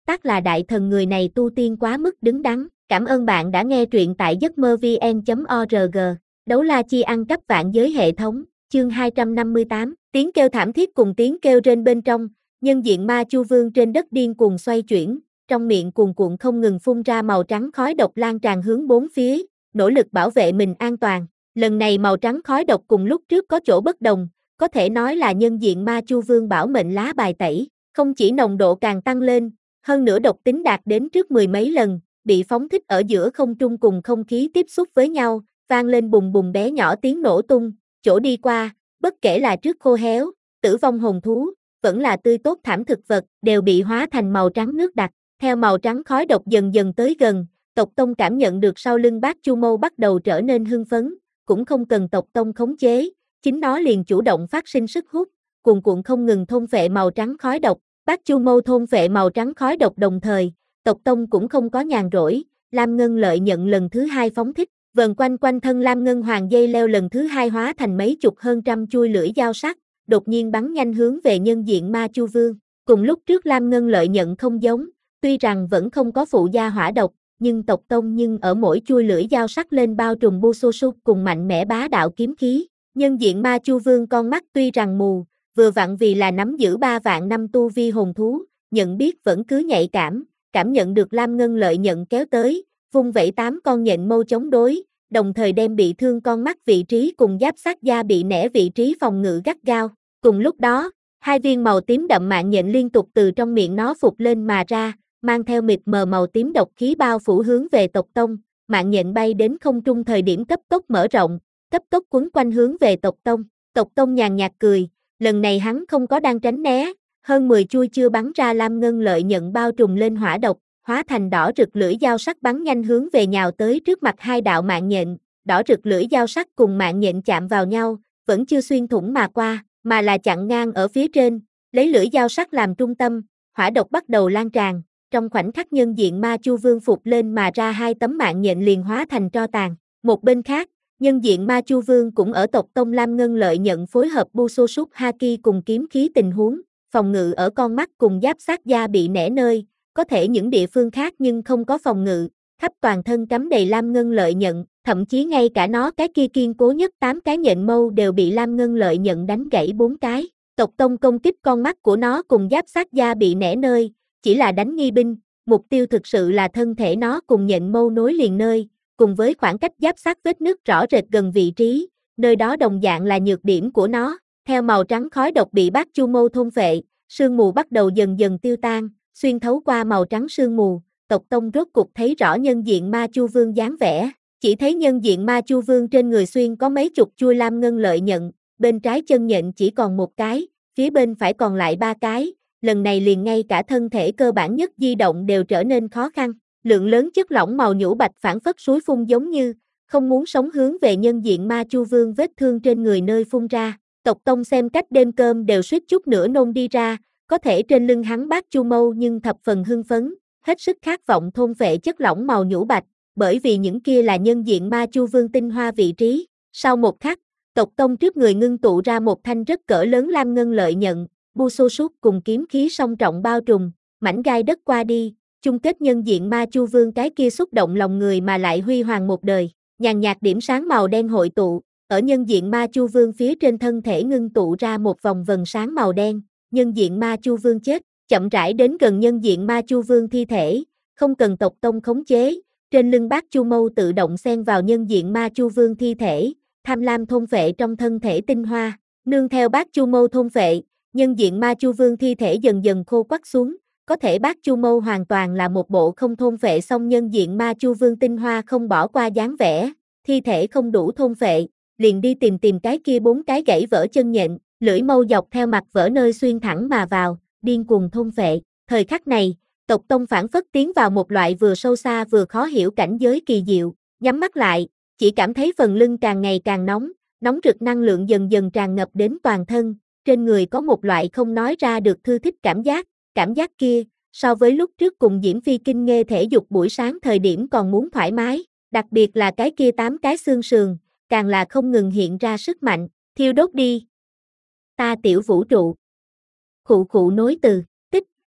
tác là đại thần người này tu tiên quá mức đứng đắn. Cảm ơn bạn đã nghe truyện tại giấc mơ vê en chấm org. Đấu la chi ăn cắp vạn giới hệ thống, chương hai trăm năm mươi tám, tiếng kêu thảm thiết cùng tiếng kêu rên bên trong, nhân diện ma chu vương trên đất điên cuồng xoay chuyển, trong miệng cuồn cuộn không ngừng phun ra màu trắng khói độc lan tràn hướng bốn phía, nỗ lực bảo vệ mình an toàn. Lần này màu trắng khói độc cùng lúc trước có chỗ bất đồng, có thể nói là nhân diện ma chu vương bảo mệnh lá bài tẩy, không chỉ nồng độ càng tăng lên, hơn nữa độc tính đạt đến trước mười mấy lần, bị phóng thích ở giữa không trung cùng không khí tiếp xúc với nhau, vang lên bùng bùng bé nhỏ tiếng nổ tung, chỗ đi qua, bất kể là trước khô héo, tử vong hồn thú, vẫn là tươi tốt thảm thực vật, đều bị hóa thành màu trắng nước đặc. Theo màu trắng khói độc dần dần tới gần, tộc tông cảm nhận được sau lưng bác Chu Mâu bắt đầu trở nên hưng phấn, cũng không cần tộc tông khống chế, chính nó liền chủ động phát sinh sức hút, cuồn cuộn không ngừng thôn phệ màu trắng khói độc. Bác Chu Mâu thôn phệ màu trắng khói độc đồng thời, tộc tông cũng không có nhàn rỗi, Lam Ngân Lợi nhận lần thứ hai phóng thích, vần quanh quanh thân Lam Ngân Hoàng dây leo lần thứ hai hóa thành mấy chục hơn trăm chui lưỡi dao sắc, đột nhiên bắn nhanh hướng về nhân diện ma chu vương. Cùng lúc trước Lam Ngân Lợi nhận không giống, tuy rằng vẫn không có phụ gia hỏa độc, nhưng tộc tông nhưng ở mỗi chui lưỡi dao sắc lên bao trùm Busosu cùng mạnh mẽ bá đạo kiếm khí. Nhân diện ma chu vương con mắt tuy rằng mù, vừa vặn vì là nắm giữ ba vạn năm tu vi hồn thú, nhận biết vẫn cứ nhạy cảm, cảm nhận được Lam Ngân Lợi nhận kéo tới, vung vẩy tám con nhện mâu chống đối, đồng thời đem bị thương con mắt vị trí cùng giáp sát da bị nẻ vị trí phòng ngự gắt gao. Cùng lúc đó, hai viên màu tím đậm mạng nhện liên tục từ trong miệng nó phụt lên mà ra, mang theo mịt mờ màu tím độc khí bao phủ hướng về tộc tông, mạng nhện bay đến không trung thời điểm cấp tốc mở rộng, cấp tốc quấn quanh hướng về tộc tông. Tộc tông nhàn nhạt cười, lần này hắn không có đang tránh né, hơn mười chui chưa bắn ra Lam Ngân Lợi nhận bao trùm lên hỏa độc, hóa thành đỏ rực lưỡi dao sắc bắn nhanh hướng về nhào tới trước mặt hai đạo mạng nhện, đỏ rực lưỡi dao sắc cùng mạng nhện chạm vào nhau, vẫn chưa xuyên thủng mà qua, mà là chặn ngang ở phía trên, lấy lưỡi dao sắc làm trung tâm, hỏa độc bắt đầu lan tràn, trong khoảnh khắc nhân diện ma chu vương phục lên mà ra hai tấm mạng nhện liền hóa thành tro tàn. Một bên khác, nhân diện ma chu vương cũng ở tộc tông Lam Ngân Lợi nhận phối hợp Busosu Haki cùng kiếm khí tình huống, phòng ngự ở con mắt cùng giáp sát da bị nẻ nơi, có thể những địa phương khác nhưng không có phòng ngự, khắp toàn thân cắm đầy Lam Ngân Lợi nhận, thậm chí ngay cả nó cái kia kiên cố nhất tám cái nhện mâu đều bị Lam Ngân Lợi nhận đánh gãy bốn cái. Tộc tông công kích con mắt của nó cùng giáp sát da bị nẻ nơi, chỉ là đánh nghi binh, mục tiêu thực sự là thân thể nó cùng nhện mâu nối liền nơi, cùng với khoảng cách giáp sát vết nứt rõ rệt gần vị trí, nơi đó đồng dạng là nhược điểm của nó. Theo màu trắng khói độc bị bác Chu Mâu thôn phệ, sương mù bắt đầu dần dần tiêu tan, xuyên thấu qua màu trắng sương mù, tộc tông rốt cục thấy rõ nhân diện ma chu vương dáng vẻ, chỉ thấy nhân diện ma chu vương trên người xuyên có mấy chục chui Lam Ngân Lợi nhận, bên trái chân nhện chỉ còn một cái, phía bên phải còn lại ba cái, lần này liền ngay cả thân thể cơ bản nhất di động đều trở nên khó khăn, lượng lớn chất lỏng màu nhũ bạch phản phất suối phun giống như, không muốn sống hướng về nhân diện ma chu vương vết thương trên người nơi phun ra. Tộc tông xem cách đêm cơm đều suýt chút nữa nôn đi ra, có thể trên lưng hắn bác Chu Mâu nhưng thập phần hưng phấn, hết sức khát vọng thôn phệ chất lỏng màu nhũ bạch, bởi vì những kia là nhân diện ma chu vương tinh hoa vị trí. Sau một khắc, tộc tông trước người ngưng tụ ra một thanh rất cỡ lớn Lam Ngân Lợi nhận, Busosu cùng kiếm khí song trọng bao trùm, mảnh gai đất qua đi, chung kết nhân diện ma chu vương cái kia xúc động lòng người mà lại huy hoàng một đời, nhàn nhạt điểm sáng màu đen hội tụ. Ở nhân diện ma chu vương phía trên thân thể ngưng tụ ra một vòng vần sáng màu đen, nhân diện ma chu vương chết, chậm rãi đến gần nhân diện ma chu vương thi thể, không cần tộc tông khống chế, trên lưng bác Chu Mâu tự động xen vào nhân diện ma chu vương thi thể, tham lam thôn phệ trong thân thể tinh hoa, nương theo bác Chu Mâu thôn phệ, nhân diện ma chu vương thi thể dần dần khô quắt xuống, có thể bác Chu Mâu hoàn toàn là một bộ không thôn phệ xong nhân diện ma chu vương tinh hoa không bỏ qua dáng vẻ, thi thể không đủ thôn phệ, liền đi tìm tìm cái kia bốn cái gãy vỡ chân nhện, lưỡi mâu dọc theo mặt vỡ nơi xuyên thẳng mà vào, điên cuồng thôn phệ. Thời khắc này, tộc tông phản phất tiến vào một loại vừa sâu xa vừa khó hiểu cảnh giới kỳ diệu, nhắm mắt lại, chỉ cảm thấy phần lưng càng ngày càng nóng, nóng rực năng lượng dần dần tràn ngập đến toàn thân, trên người có một loại không nói ra được thư thích cảm giác, cảm giác kia, so với lúc trước cùng Diễm Phi Kinh Nghê thể dục buổi sáng thời điểm còn muốn thoải mái, đặc biệt là cái kia tám cái xương sườn, càng là không ngừng hiện ra sức mạnh, thiêu đốt đi. Ta tiểu vũ trụ. Khụ khụ nối từ, tích,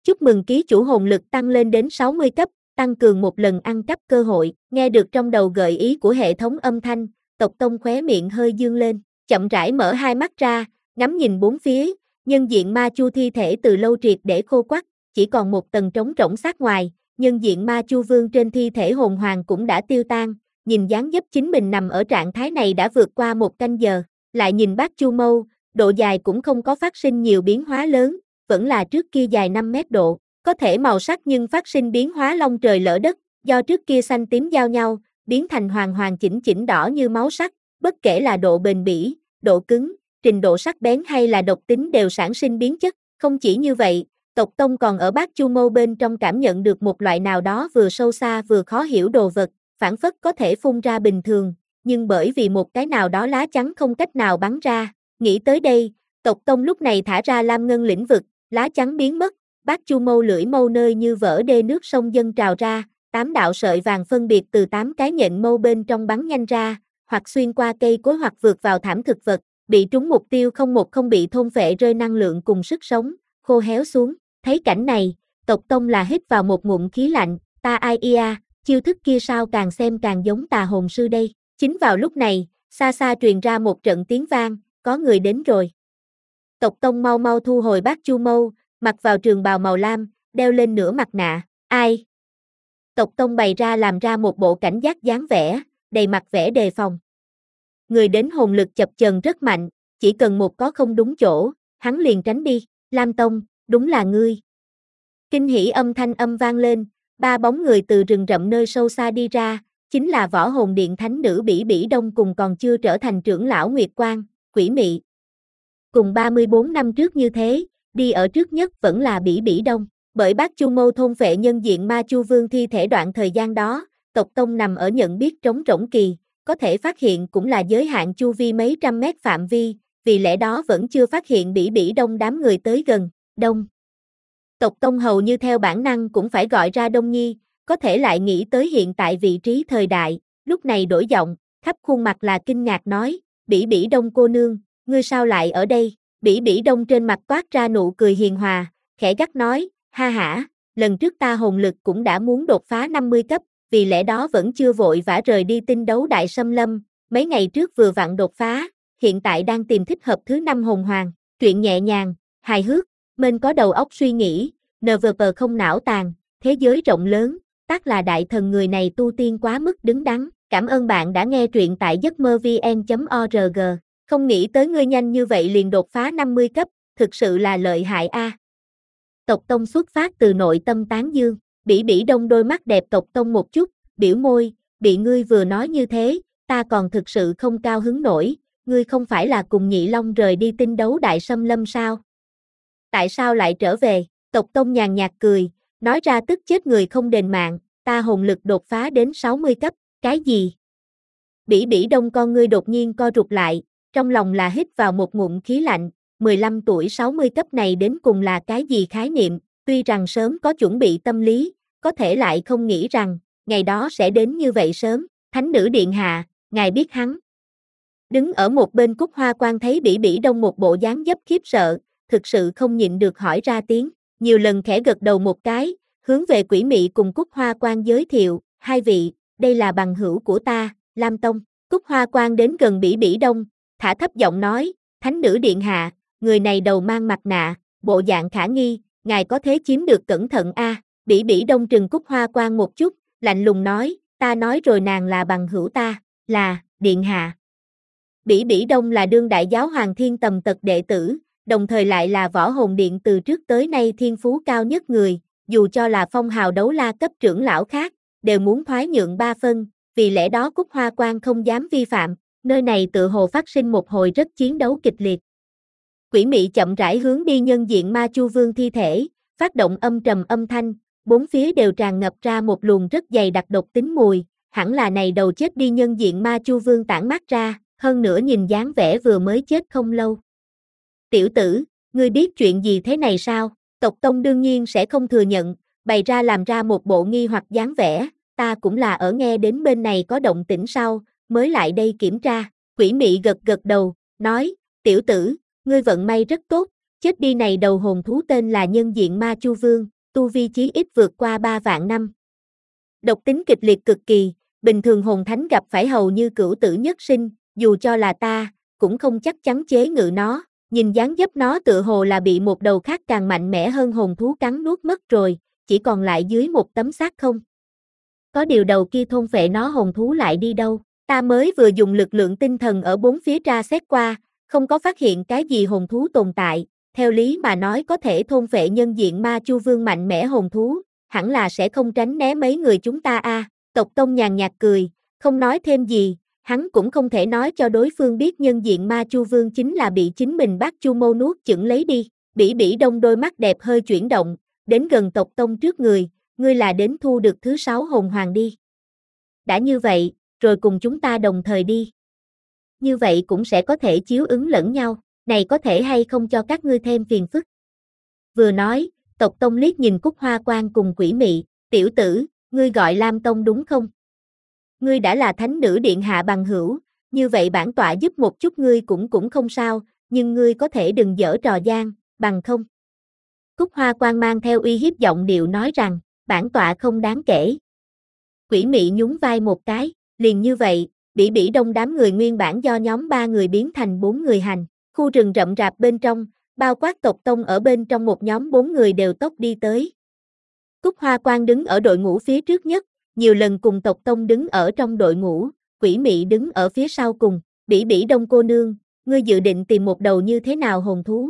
Chúc mừng ký chủ hồn lực tăng lên đến sáu mươi cấp, tăng cường một lần ăn cắp cơ hội. Nghe được trong đầu gợi ý của hệ thống âm thanh, Tộc Tông khóe miệng hơi dương lên, chậm rãi mở hai mắt ra, ngắm nhìn bốn phía, nhân diện ma chu thi thể từ lâu triệt để khô quắt, chỉ còn một tầng trống rỗng sát ngoài, nhân diện ma chu vương trên thi thể hồn hoàng cũng đã tiêu tan, nhìn dáng dấp chính mình nằm ở trạng thái này đã vượt qua một canh giờ, lại nhìn bát chu mâu, độ dài cũng không có phát sinh nhiều biến hóa lớn, vẫn là trước kia dài năm mét độ, có thể màu sắc nhưng phát sinh biến hóa long trời lỡ đất, do trước kia xanh tím giao nhau, biến thành hoàn hoàn chỉnh chỉnh đỏ như máu sắc, bất kể là độ bền bỉ, độ cứng, trình độ sắc bén hay là độc tính đều sản sinh biến chất, không chỉ như vậy, Tộc Tông còn ở bát chu mâu bên trong cảm nhận được một loại nào đó vừa sâu xa vừa khó hiểu đồ vật, phản phất có thể phun ra bình thường, nhưng bởi vì một cái nào đó lá chắn không cách nào bắn ra, nghĩ tới đây, Tộc Tông lúc này thả ra lam ngân lĩnh vực, lá chắn biến mất, bát chu mâu lưỡi mâu nơi như vỡ đê nước sông dâng trào ra, tám đạo sợi vàng phân biệt từ tám cái nhện mâu bên trong bắn nhanh ra, hoặc xuyên qua cây cối hoặc vượt vào thảm thực vật, bị trúng mục tiêu không một không bị thôn phệ rơi năng lượng cùng sức sống, khô héo xuống. Thấy cảnh này, Tộc Tông là hít vào một ngụm khí lạnh, ta ai ia, chiêu thức kia sao càng xem càng giống tà hồn sư đây. Chính vào lúc này, xa xa truyền ra một trận tiếng vang, có người đến rồi. Tộc Tông mau mau thu hồi bát chu mâu, mặc vào trường bào màu lam, đeo lên nửa mặt nạ, ai? Tộc Tông bày ra làm ra một bộ cảnh giác dáng vẻ, đầy mặt vẻ đề phòng. Người đến hồn lực chập chờn rất mạnh, chỉ cần một có không đúng chỗ, hắn liền tránh đi, Lam Tông, đúng là ngươi. Kinh hỉ âm thanh âm vang lên, ba bóng người từ rừng rậm nơi sâu xa đi ra, chính là võ hồn điện thánh nữ Bỉ Bỉ Đông cùng còn chưa trở thành trưởng lão Nguyệt Quang, Quỷ Mị. Cùng ba mươi bốn năm trước như thế, đi ở trước nhất vẫn là Bỉ Bỉ Đông, bởi bát chu mâu thôn phệ nhân diện ma chu vương thi thể đoạn thời gian đó, Tộc Tông nằm ở nhận biết trống rỗng kỳ, có thể phát hiện cũng là giới hạn chu vi mấy trăm mét phạm vi, vì lẽ đó vẫn chưa phát hiện Bỉ Bỉ Đông đám người tới gần, Đông. Tộc Tông hầu như theo bản năng cũng phải gọi ra Đông Nhi, có thể lại nghĩ tới hiện tại vị trí thời đại, lúc này đổi giọng, khắp khuôn mặt là kinh ngạc nói, Bỉ Bỉ Đông cô nương, ngươi sao lại ở đây? Bỉ Bỉ Đông trên mặt toát ra nụ cười hiền hòa, khẽ gắt nói, ha hả, lần trước ta hồn lực cũng đã muốn đột phá năm mươi cấp, vì lẽ đó vẫn chưa vội vã rời đi tinh đấu đại xâm lâm, mấy ngày trước vừa vặn đột phá, hiện tại đang tìm thích hợp thứ năm hồn hoàng, truyện nhẹ nhàng, hài hước, mình có đầu óc suy nghĩ, nờ vờ pờ không não tàn, thế giới rộng lớn, tác là đại thần người này tu tiên quá mức đứng đắn, cảm ơn bạn đã nghe truyện tại giấc mơ vn chấm org, không nghĩ tới ngươi nhanh như vậy liền đột phá năm mươi cấp, thực sự là lợi hại a. Tộc Tông xuất phát từ nội tâm tán dương, Bỉ Bỉ Đông đôi mắt đẹp Tộc Tông một chút, biểu môi, bị ngươi vừa nói như thế, ta còn thực sự không cao hứng nổi, ngươi không phải là cùng Nhị Long rời đi tinh đấu đại xâm lâm sao? Tại sao lại trở về? Tộc Tông nhàn nhạt cười, nói ra tức chết người không đền mạng, ta hồn lực đột phá đến sáu mươi cấp, cái gì? Bỉ Bỉ Đông con ngươi đột nhiên co rụt lại, trong lòng là hít vào một ngụm khí lạnh, mười lăm tuổi sáu mươi cấp này đến cùng là cái gì khái niệm, tuy rằng sớm có chuẩn bị tâm lý, có thể lại không nghĩ rằng, ngày đó sẽ đến như vậy sớm, thánh nữ điện hạ, ngài biết hắn. Đứng ở một bên Cúc Hoa Quan thấy Bỉ Bỉ Đông một bộ dáng dấp khiếp sợ, thực sự không nhịn được hỏi ra tiếng, nhiều lần khẽ gật đầu một cái, hướng về Quỷ Mị cùng Cúc Hoa Quan giới thiệu, hai vị, đây là bằng hữu của ta, Lam Tông. Cúc Hoa Quan đến gần Bỉ Bỉ Đông, thả thấp giọng nói, thánh nữ điện hạ, người này đầu mang mặt nạ, bộ dạng khả nghi, ngài có thế chiếm được cẩn thận a. À. Bỉ Bỉ Đông trừng Cúc Hoa Quan một chút, lạnh lùng nói, ta nói rồi nàng là bằng hữu ta, là, điện hạ. Bỉ Bỉ Đông là đương đại giáo hoàng thiên tầm tật đệ tử, đồng thời lại là võ hồn điện từ trước tới nay thiên phú cao nhất người, dù cho là phong hào đấu la cấp trưởng lão khác, đều muốn thoái nhượng ba phân, vì lẽ đó Cúc Hoa Quan không dám vi phạm, nơi này tự hồ phát sinh một hồi rất chiến đấu kịch liệt. Quỷ Mị chậm rãi hướng đi nhân diện ma chu vương thi thể, phát động âm trầm âm thanh, bốn phía đều tràn ngập ra một luồng rất dày đặc độc tính mùi, hẳn là này đầu chết đi nhân diện ma chu vương tản mát ra, hơn nữa nhìn dáng vẻ vừa mới chết không lâu. Tiểu tử, ngươi biết chuyện gì thế này sao? Tộc Tông đương nhiên sẽ không thừa nhận, bày ra làm ra một bộ nghi hoặc dáng vẻ, ta cũng là ở nghe đến bên này có động tĩnh sau, mới lại đây kiểm tra. Quỷ Mị gật gật đầu, nói, tiểu tử, ngươi vận may rất tốt, chết đi này đầu hồn thú tên là nhân diện ma chu vương, tu vi chí ít vượt qua ba vạn năm. Độc tính kịch liệt cực kỳ, bình thường hồn thánh gặp phải hầu như cửu tử nhất sinh, dù cho là ta, cũng không chắc chắn chế ngự nó, nhìn dáng dấp nó tựa hồ là bị một đầu khác càng mạnh mẽ hơn hồn thú cắn nuốt mất rồi, chỉ còn lại dưới một tấm xác không. Có điều đầu kia thôn phệ nó hồn thú lại đi đâu, ta mới vừa dùng lực lượng tinh thần ở bốn phía tra xét qua, không có phát hiện cái gì hồn thú tồn tại, theo lý mà nói có thể thôn phệ nhân diện ma chu vương mạnh mẽ hồn thú, hẳn là sẽ không tránh né mấy người chúng ta a. À. Tộc Tông nhàn nhạt cười, không nói thêm gì, hắn cũng không thể nói cho đối phương biết nhân diện ma chu vương chính là bị chính mình bắt chu mâu nuốt chửng lấy đi. Bỉ Bỉ Đông đôi mắt đẹp hơi chuyển động, đến gần Tộc Tông trước người, ngươi là đến thu được thứ sáu hồn hoàng đi. Đã như vậy, rồi cùng chúng ta đồng thời đi. Như vậy cũng sẽ có thể chiếu ứng lẫn nhau, này có thể hay không cho các ngươi thêm phiền phức. Vừa nói, Tộc Tông liếc nhìn Cúc Hoa Quan cùng Quỷ Mị, tiểu tử, ngươi gọi Lam Tông đúng không? Ngươi đã là thánh nữ điện hạ bằng hữu, như vậy bản tọa giúp một chút ngươi cũng cũng không sao, nhưng ngươi có thể đừng dở trò gian, bằng không. Cúc Hoa Quan mang theo uy hiếp giọng điệu nói rằng, bản tọa không đáng kể. Quỷ Mị nhún vai một cái, liền như vậy, Bỉ Bỉ Đông đám người nguyên bản do nhóm ba người biến thành bốn người hành, khu rừng rậm rạp bên trong, bao quát Tộc Tông ở bên trong một nhóm bốn người đều tốc đi tới. Cúc Hoa Quan đứng ở đội ngũ phía trước nhất, nhiều lần cùng Tộc Tông đứng ở trong đội ngũ, Quỷ Mị đứng ở phía sau cùng, Bỉ Bỉ Đông cô nương, ngươi dự định tìm một đầu như thế nào hồn thú?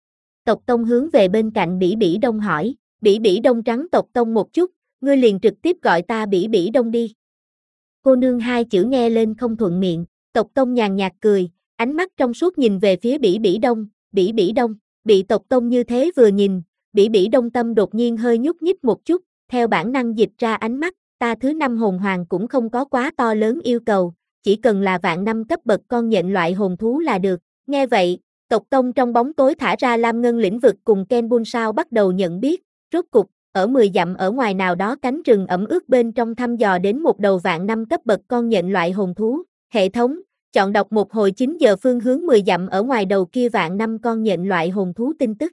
Tộc Tông hướng về bên cạnh Bỉ Bỉ Đông hỏi, Bỉ Bỉ Đông trắng Tộc Tông một chút, ngươi liền trực tiếp gọi ta Bỉ Bỉ Đông đi. Cô nương hai chữ nghe lên không thuận miệng, Tộc Tông nhàn nhạt cười, ánh mắt trong suốt nhìn về phía Bỉ Bỉ Đông, Bỉ Bỉ Đông, bị Tộc Tông như thế vừa nhìn, Bỉ Bỉ Đông tâm đột nhiên hơi nhúc nhích một chút, theo bản năng dịch ra ánh mắt, ta thứ năm hồn hoàng cũng không có quá to lớn yêu cầu, chỉ cần là vạn năm cấp bậc con nhện loại hồn thú là được. Nghe vậy, Tộc Tông trong bóng tối thả ra Lam Ngân lĩnh vực cùng Ken Bun Sao bắt đầu nhận biết, rốt cục, ở mười dặm ở ngoài nào đó cánh rừng ẩm ướt bên trong thăm dò đến một đầu vạn năm cấp bậc con nhện loại hồn thú. Hệ thống, chọn đọc một hồi chín giờ phương hướng mười dặm ở ngoài đầu kia vạn năm con nhện loại hồn thú tin tức.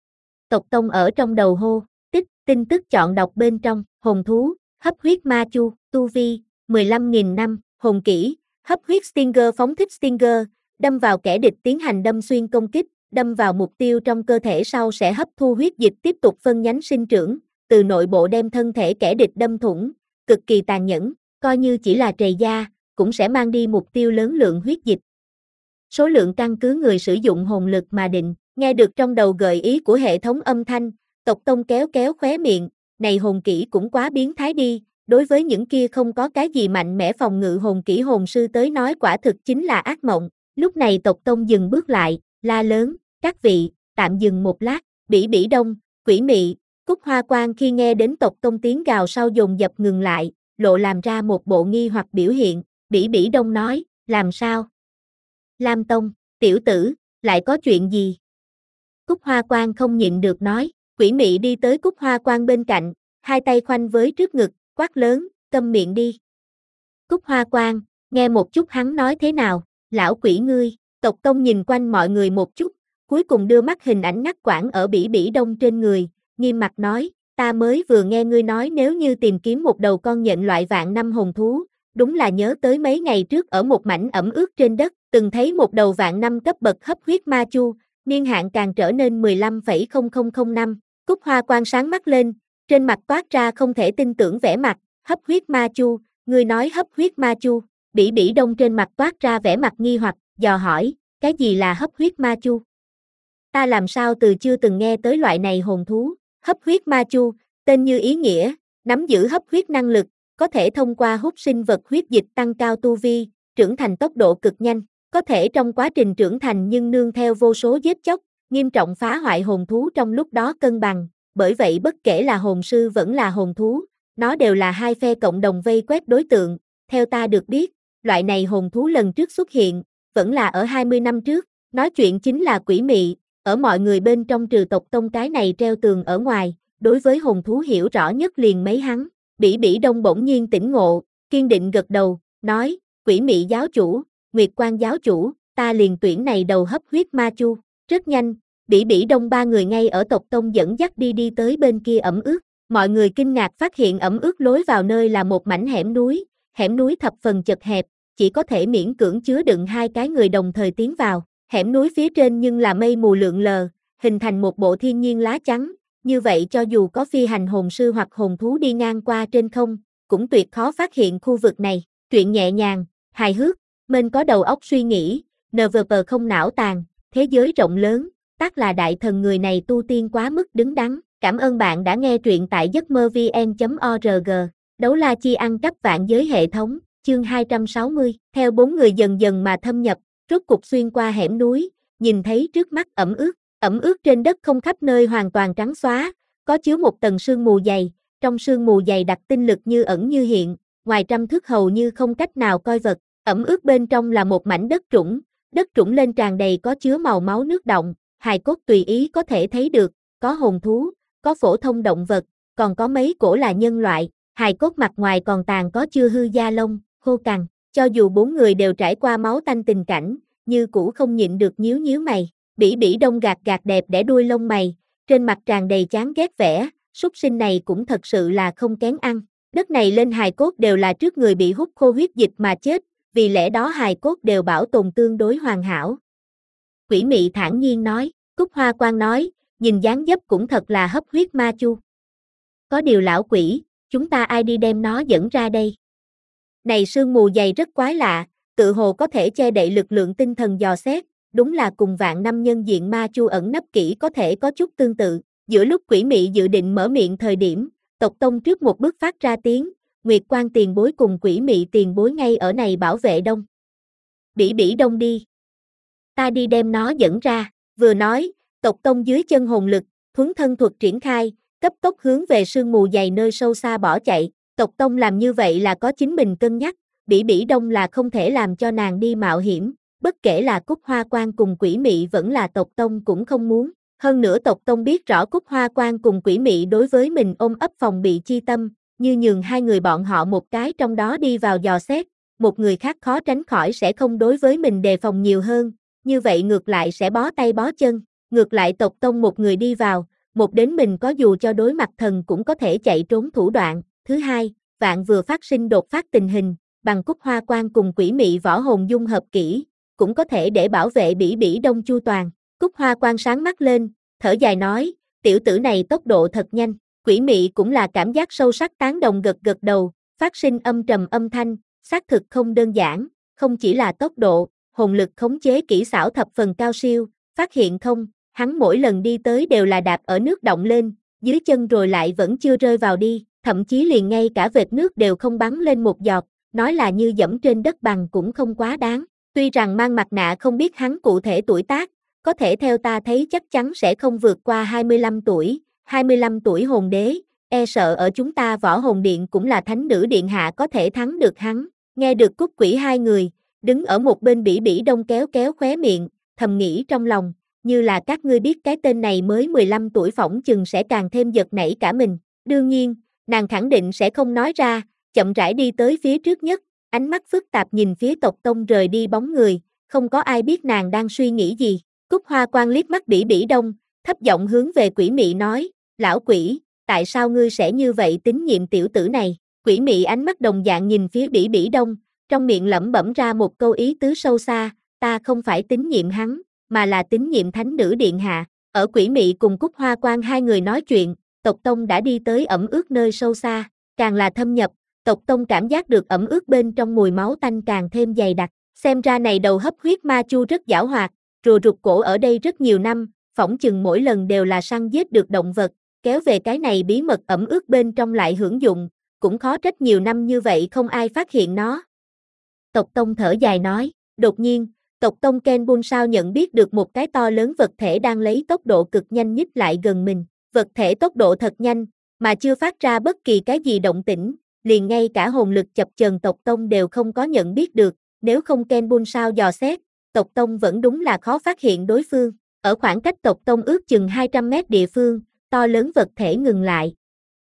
Tộc Tông ở trong đầu hô, tích, tin tức chọn đọc bên trong, hồn thú, hấp huyết ma chu, tu vi, mười lăm nghìn năm, hồn kỹ, hấp huyết Stinger phóng thích Stinger, đâm vào kẻ địch tiến hành đâm xuyên công kích, đâm vào mục tiêu trong cơ thể sau sẽ hấp thu huyết dịch tiếp tục phân nhánh sinh trưởng, từ nội bộ đem thân thể kẻ địch đâm thủng, cực kỳ tàn nhẫn, coi như chỉ là trầy da, cũng sẽ mang đi mục tiêu lớn lượng huyết dịch. Số lượng căn cứ người sử dụng hồn lực mà định, nghe được trong đầu gợi ý của hệ thống âm thanh, Tộc Tông kéo kéo khóe miệng, này hồn kỹ cũng quá biến thái đi, đối với những kia không có cái gì mạnh mẽ phòng ngự hồn kỹ hồn sư tới nói quả thực chính là ác mộng. Lúc này Tộc Tông dừng bước lại, la lớn, các vị, tạm dừng một lát, Bỉ Bỉ Đông, Quỷ Mị, Cúc Hoa Quan khi nghe đến Tộc Tông tiếng gào sau dồn dập ngừng lại, lộ làm ra một bộ nghi hoặc biểu hiện, Bỉ Bỉ Đông nói, làm sao? Lam Tông, tiểu tử, lại có chuyện gì? Cúc Hoa Quan không nhịn được nói, Quỷ Mị đi tới Cúc Hoa Quan bên cạnh, hai tay khoanh với trước ngực, quát lớn, câm miệng đi. Cúc Hoa Quan, nghe một chút hắn nói thế nào, lão quỷ ngươi, Tộc Tông nhìn quanh mọi người một chút, cuối cùng đưa mắt hình ảnh ngắt quãng ở Bỉ Bỉ Đông trên người, nghiêm mặt nói, ta mới vừa nghe ngươi nói nếu như tìm kiếm một đầu con nhện loại vạn năm hồn thú, đúng là nhớ tới mấy ngày trước ở một mảnh ẩm ướt trên đất, từng thấy một đầu vạn năm cấp bậc hấp huyết ma chu, niên hạn càng trở nên mười lăm phẩy không không không năm, Cúc Hoa Quan sáng mắt lên, trên mặt toát ra không thể tin tưởng vẻ mặt, hấp huyết ma chu, ngươi nói hấp huyết ma chu, Bỉ Bỉ Đông trên mặt toát ra vẻ mặt nghi hoặc, dò hỏi, cái gì là hấp huyết ma chu? Ta làm sao từ chưa từng nghe tới loại này hồn thú, hấp huyết ma chu, tên như ý nghĩa, nắm giữ hấp huyết năng lực, có thể thông qua hút sinh vật huyết dịch tăng cao tu vi, trưởng thành tốc độ cực nhanh, có thể trong quá trình trưởng thành nhưng nương theo vô số giết chóc, nghiêm trọng phá hoại hồn thú trong lúc đó cân bằng, bởi vậy bất kể là hồn sư vẫn là hồn thú, nó đều là hai phe cộng đồng vây quét đối tượng, theo ta được biết, loại này hồn thú lần trước xuất hiện, vẫn là ở hai mươi năm trước, nói chuyện chính là Quỷ Mị, ở mọi người bên trong trừ Tộc Tông cái này treo tường ở ngoài, đối với hồn thú hiểu rõ nhất liền mấy hắn, Bỉ Bỉ Đông bỗng nhiên tỉnh ngộ, kiên định gật đầu, nói, Quỷ Mị giáo chủ, Nguyệt Quan giáo chủ, ta liền tuyển này đầu hấp huyết ma chu, rất nhanh, Bỉ Bỉ Đông ba người ngay ở tộc tông dẫn dắt đi đi tới bên kia ẩm ướt. Mọi người kinh ngạc phát hiện ẩm ướt lối vào nơi là một mảnh hẻm núi, hẻm núi thập phần chật hẹp, chỉ có thể miễn cưỡng chứa đựng hai cái người đồng thời tiến vào. Hẻm núi phía trên nhưng là mây mù lượn lờ, hình thành một bộ thiên nhiên lá chắn, như vậy cho dù có phi hành hồn sư hoặc hồn thú đi ngang qua trên không, cũng tuyệt khó phát hiện khu vực này. Truyện nhẹ nhàng, hài hước, mên có đầu óc suy nghĩ, en vê pê không não tàn, thế giới rộng lớn, tác là đại thần người này tu tiên quá mức đứng đắn. Cảm ơn bạn đã nghe truyện tại giấc mơ vn chấm org. Đấu la chi ăn cắp vạn giới hệ thống, chương hai trăm sáu mươi. Theo bốn người dần dần mà thâm nhập, rốt cục xuyên qua hẻm núi, nhìn thấy trước mắt ẩm ướt, ẩm ướt trên đất không khắp nơi hoàn toàn trắng xóa, có chứa một tầng sương mù dày, trong sương mù dày đặc tinh lực như ẩn như hiện, ngoài trăm thước hầu như không cách nào coi vật. Ẩm ướt bên trong là một mảnh đất trũng, đất trũng lên tràn đầy có chứa màu máu nước động, hài cốt tùy ý có thể thấy được, có hồn thú, có phổ thông động vật, còn có mấy cổ là nhân loại, hài cốt mặt ngoài còn tàn có chưa hư da lông, khô cằn, cho dù bốn người đều trải qua máu tanh tình cảnh, như cũ không nhịn được nhíu nhíu mày. Bỉ Bỉ Đông gạt gạt đẹp đẽ đuôi lông mày, trên mặt tràn đầy chán ghét vẻ, súc sinh này cũng thật sự là không kén ăn. Đất này lên hài cốt đều là trước người bị hút khô huyết dịch mà chết, vì lẽ đó hài cốt đều bảo tồn tương đối hoàn hảo. Quỷ Mị thản nhiên nói, Cúc Hoa Quang nói, nhìn dáng dấp cũng thật là hấp huyết ma chu. Có điều lão quỷ, chúng ta ai đi đem nó dẫn ra đây? Này sương mù dày rất quái lạ, tự hồ có thể che đậy lực lượng tinh thần dò xét, đúng là cùng vạn năm nhân diện ma chu ẩn nấp kỹ có thể có chút tương tự. Giữa lúc Quỷ Mị dự định mở miệng thời điểm, tộc tông trước một bước phát ra tiếng, Nguyệt Quang tiền bối cùng Quỷ Mị tiền bối ngay ở này bảo vệ Đông. Bỉ Bỉ Đông đi. Ta đi đem nó dẫn ra, vừa nói, tộc tông dưới chân hồn lực, thuấn thân thuật triển khai, cấp tốc hướng về sương mù dày nơi sâu xa bỏ chạy. Tộc tông làm như vậy là có chính mình cân nhắc, Bỉ Bỉ Đông là không thể làm cho nàng đi mạo hiểm, bất kể là Cúc Hoa Quang cùng Quỷ Mị vẫn là tộc tông cũng không muốn. Hơn nữa tộc tông biết rõ Cúc Hoa Quang cùng Quỷ Mị đối với mình ôm ấp phòng bị chi tâm, như nhường hai người bọn họ một cái trong đó đi vào dò xét, một người khác khó tránh khỏi sẽ không đối với mình đề phòng nhiều hơn, như vậy ngược lại sẽ bó tay bó chân. Ngược lại tộc tông một người đi vào, một đến mình có dù cho đối mặt thần cũng có thể chạy trốn thủ đoạn. Thứ hai, vạn vừa phát sinh đột phát tình hình, bằng Cúc Hoa Quang cùng Quỷ Mị võ hồn dung hợp kỹ, cũng có thể để bảo vệ Bỉ Bỉ Đông chu toàn. Cúc Hoa Quang sáng mắt lên, thở dài nói, tiểu tử này tốc độ thật nhanh. Quỷ Mị cũng là cảm giác sâu sắc tán đồng gật gật đầu, phát sinh âm trầm âm thanh, xác thực không đơn giản, không chỉ là tốc độ, hồn lực khống chế kỹ xảo thập phần cao siêu, phát hiện không, hắn mỗi lần đi tới đều là đạp ở nước động lên, dưới chân rồi lại vẫn chưa rơi vào đi, thậm chí liền ngay cả vệt nước đều không bắn lên một giọt, nói là như dẫm trên đất bằng cũng không quá đáng. Tuy rằng mang mặt nạ không biết hắn cụ thể tuổi tác, có thể theo ta thấy chắc chắn sẽ không vượt qua hai mươi lăm tuổi, hai mươi lăm tuổi hồn đế, e sợ ở chúng ta võ hồn điện cũng là thánh nữ điện hạ có thể thắng được hắn. Nghe được Cúc Quỷ hai người, đứng ở một bên Bỉ Bỉ Đông kéo kéo khóe miệng, thầm nghĩ trong lòng, như là các ngươi biết cái tên này mới mười lăm tuổi phỏng chừng sẽ càng thêm giật nảy cả mình. Đương nhiên, nàng khẳng định sẽ không nói ra, chậm rãi đi tới phía trước nhất, ánh mắt phức tạp nhìn phía tộc tông rời đi bóng người, không có ai biết nàng đang suy nghĩ gì. Cúc Hoa Quang liếc mắt Bỉ Bỉ Đông, thấp giọng hướng về Quỷ Mị nói, lão quỷ, tại sao ngươi sẽ như vậy tín nhiệm tiểu tử này? Quỷ Mị ánh mắt đồng dạng nhìn phía Bỉ Bỉ Đông, trong miệng lẩm bẩm ra một câu ý tứ sâu xa, ta không phải tín nhiệm hắn, mà là tín nhiệm thánh nữ điện hạ. Ở Quỷ Mị cùng Cúc Hoa Quang hai người nói chuyện, tộc tông đã đi tới ẩm ướt nơi sâu xa, càng là thâm nhập, tộc tông cảm giác được ẩm ướt bên trong mùi máu tanh càng thêm dày đặc, xem ra này đầu hấp huyết ma chu rất giảo hoạt, rùa rụt cổ ở đây rất nhiều năm, phỏng chừng mỗi lần đều là săn giết được động vật, kéo về cái này bí mật ẩm ướt bên trong lại hưởng dụng, cũng khó trách nhiều năm như vậy không ai phát hiện nó. Tộc tông thở dài nói, đột nhiên, tộc tông Ken Bun sao nhận biết được một cái to lớn vật thể đang lấy tốc độ cực nhanh nhích lại gần mình, vật thể tốc độ thật nhanh, mà chưa phát ra bất kỳ cái gì động tĩnh, liền ngay cả hồn lực chập chờn tộc tông đều không có nhận biết được, nếu không Ken Bun sao dò xét, tộc tông vẫn đúng là khó phát hiện đối phương. Ở khoảng cách tộc tông ước chừng hai trăm mét địa phương, to lớn vật thể ngừng lại.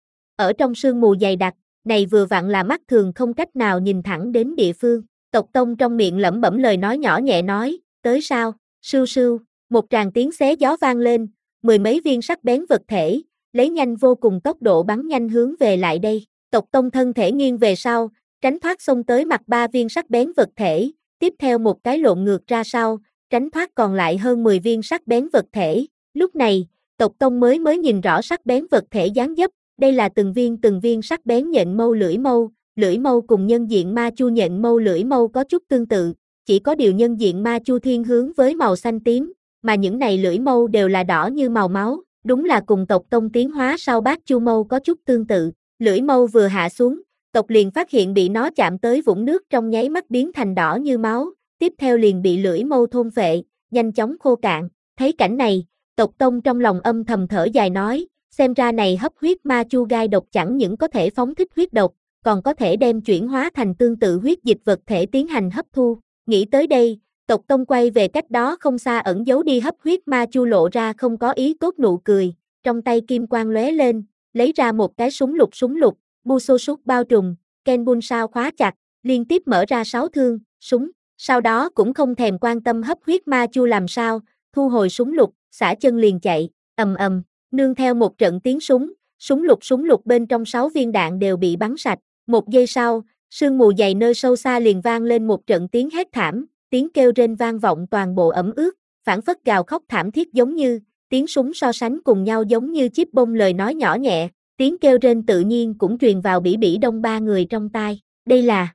Ở trong sương mù dày đặc, này vừa vặn là mắt thường không cách nào nhìn thẳng đến địa phương. Tộc tông trong miệng lẩm bẩm lời nói nhỏ nhẹ nói, tới sao, sưu sưu, Một tràng tiếng xé gió vang lên, mười mấy viên sắc bén vật thể, lấy nhanh vô cùng tốc độ bắn nhanh hướng về lại đây. Tộc Tông thân thể nghiêng về sau, tránh thoát xông tới mặt ba viên sắc bén vật thể, tiếp theo một cái lộn ngược ra sau, tránh thoát còn lại hơn mười viên sắc bén vật thể. Lúc này, Tộc Tông mới mới nhìn rõ sắc bén vật thể dáng dấp, đây là từng viên từng viên sắc bén nhện mâu lưỡi mâu, lưỡi mâu cùng nhân diện ma chu nhện mâu lưỡi mâu có chút tương tự, chỉ có điều nhân diện ma chu thiên hướng với màu xanh tím, mà những này lưỡi mâu đều là đỏ như màu máu, đúng là cùng Tộc Tông tiến hóa sau bát chu mâu có chút tương tự. Lưỡi mâu vừa hạ xuống, tộc liền phát hiện bị nó chạm tới vũng nước trong nháy mắt biến thành đỏ như máu, tiếp theo liền bị lưỡi mâu thôn phệ, nhanh chóng khô cạn. Thấy cảnh này, Tộc Tông trong lòng âm thầm thở dài nói, xem ra này hấp huyết ma chu gai độc chẳng những có thể phóng thích huyết độc, còn có thể đem chuyển hóa thành tương tự huyết dịch vật thể tiến hành hấp thu. Nghĩ tới đây, Tộc Tông quay về cách đó không xa ẩn giấu đi hấp huyết ma chu lộ ra không có ý tốt nụ cười, trong tay kim quang lóe lên, lấy ra một cái súng lục súng lục, Buso sút bao trùm, Ken Bun sao khóa chặt, liên tiếp mở ra sáu thương, súng, sau đó cũng không thèm quan tâm hấp huyết ma chu làm sao, thu hồi súng lục, xả chân liền chạy, ầm ầm, nương theo một trận tiếng súng, súng lục súng lục bên trong sáu viên đạn đều bị bắn sạch, một giây sau, sương mù dày nơi sâu xa liền vang lên một trận tiếng hét thảm, tiếng kêu rên vang vọng toàn bộ ẩm ướt, phảng phất gào khóc thảm thiết giống như, tiếng súng so sánh cùng nhau giống như chip bông lời nói nhỏ nhẹ, tiếng kêu rên tự nhiên cũng truyền vào Bỉ Bỉ Đông ba người trong tai, đây là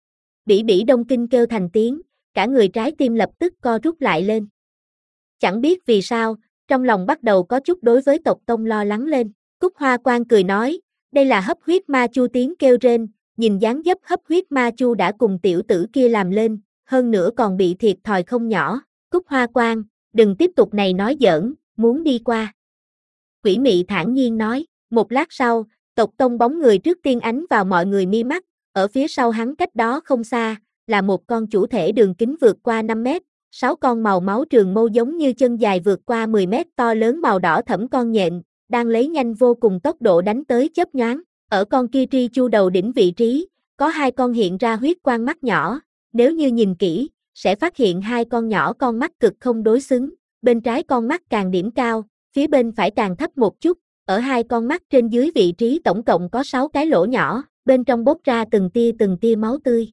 Bỉ Bỉ Đông kinh kêu thành tiếng, cả người trái tim lập tức co rút lại lên. Chẳng biết vì sao, trong lòng bắt đầu có chút đối với Tộc Tông lo lắng lên, Cúc Hoa Quan cười nói, đây là hấp huyết ma chu tiếng kêu rên, nhìn dáng dấp hấp huyết ma chu đã cùng tiểu tử kia làm lên, hơn nữa còn bị thiệt thòi không nhỏ, Cúc Hoa Quan, đừng tiếp tục này nói giỡn, muốn đi qua. Quỷ Mị thản nhiên nói, một lát sau, Tộc Tông bóng người trước tiên ánh vào mọi người mi mắt, ở phía sau hắn cách đó không xa, là một con chủ thể đường kính vượt qua năm mét, sáu con màu máu trường mâu giống như chân dài vượt qua mười mét to lớn màu đỏ thẫm con nhện, đang lấy nhanh vô cùng tốc độ đánh tới chớp nhoáng, ở con kia tri chu đầu đỉnh vị trí, có hai con hiện ra huyết quang mắt nhỏ, nếu như nhìn kỹ, sẽ phát hiện hai con nhỏ con mắt cực không đối xứng, bên trái con mắt càng điểm cao, phía bên phải càng thấp một chút, ở hai con mắt trên dưới vị trí tổng cộng có sáu cái lỗ nhỏ, bên trong bốc ra từng tia từng tia máu tươi.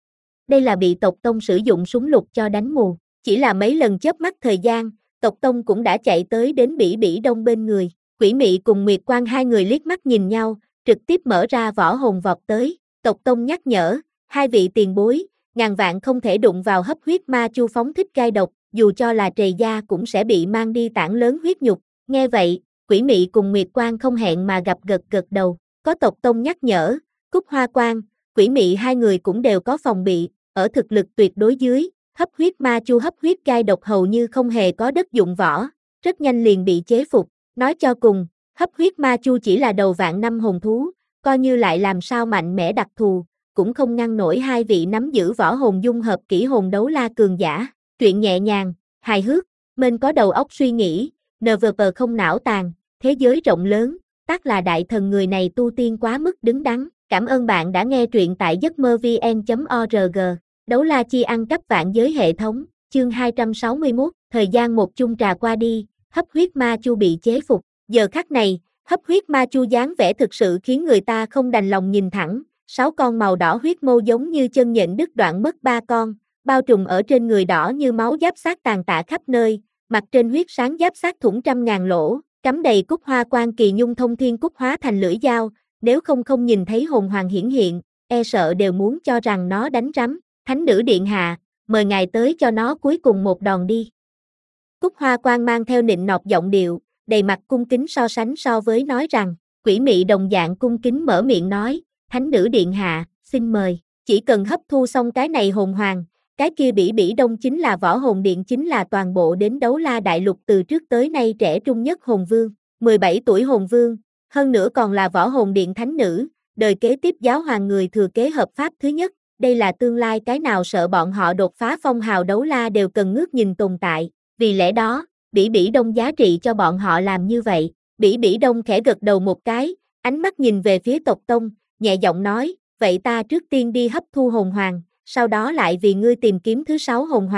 Đây là bị Tộc Tông sử dụng súng lục cho đánh mù, chỉ là mấy lần chớp mắt thời gian, Tộc Tông cũng đã chạy tới đến Bỉ Bỉ Đông bên người, Quỷ Mị cùng Nguyệt Quang hai người liếc mắt nhìn nhau, trực tiếp mở ra võ hồn vọt tới, Tộc Tông nhắc nhở, hai vị tiền bối, ngàn vạn không thể đụng vào hấp huyết ma chu phóng thích gai độc, dù cho là trầy da cũng sẽ bị mang đi tảng lớn huyết nhục, nghe vậy, Quỷ Mị cùng Nguyệt Quang không hẹn mà gặp gật gật đầu, có Tộc Tông nhắc nhở, Cúc Hoa Quang, Quỷ Mị hai người cũng đều có phòng bị, ở thực lực tuyệt đối dưới, hấp huyết ma chu hấp huyết gai độc hầu như không hề có đất dụng võ, rất nhanh liền bị chế phục, nói cho cùng, hấp huyết ma chu chỉ là đầu vạn năm hồn thú, coi như lại làm sao mạnh mẽ đặc thù, cũng không ngăn nổi hai vị nắm giữ võ hồn dung hợp kỹ hồn đấu la cường giả, truyện nhẹ nhàng, hài hước, mênh có đầu óc suy nghĩ, nờ vờ pờ không não tàn, thế giới rộng lớn, tác là đại thần người này tu tiên quá mức đứng đắn, cảm ơn bạn đã nghe truyện tại giấc mơ vn chấm org, đấu la chi ăn cắp vạn giới hệ thống, chương hai trăm sáu mươi mốt, thời gian một chung trà qua đi, hấp huyết ma chu bị chế phục, giờ khắc này, hấp huyết ma chu dáng vẻ thực sự khiến người ta không đành lòng nhìn thẳng, sáu con màu đỏ huyết mâu giống như chân nhện đứt đoạn mất ba con, bao trùm ở trên người đỏ như máu giáp xác tàn tạ khắp nơi, mặt trên huyết sáng giáp xác thủng trăm ngàn lỗ, cắm đầy cúc hoa quan kỳ nhung thông thiên cúc hóa thành lưỡi dao, nếu không không nhìn thấy hồn hoàng hiển hiện, e sợ đều muốn cho rằng nó đánh rắm, thánh nữ điện hạ, mời ngài tới cho nó cuối cùng một đòn đi. Cúc hoa quan mang theo nịnh nọt giọng điệu, đầy mặt cung kính so sánh so với nói rằng, Quỷ Mị đồng dạng cung kính mở miệng nói, thánh nữ điện hạ, xin mời, chỉ cần hấp thu xong cái này hồn hoàng, cái kia Bỉ Bỉ Đông chính là võ hồn điện chính là toàn bộ đến đấu la đại lục từ trước tới nay trẻ trung nhất hồn vương, mười bảy tuổi hồn vương, hơn nữa còn là võ hồn điện thánh nữ, đời kế tiếp giáo hoàng người thừa kế hợp pháp thứ nhất, đây là tương lai cái nào sợ bọn họ đột phá phong hào đấu la đều cần ngước nhìn tồn tại, vì lẽ đó, Bỉ Bỉ Đông giá trị cho bọn họ làm như vậy, Bỉ Bỉ Đông khẽ gật đầu một cái, ánh mắt nhìn về phía tộc tông, nhẹ giọng nói, vậy ta trước tiên đi hấp thu hồn hoàng, sau đó lại vì ngươi tìm kiếm thứ sáu hồn hoàng,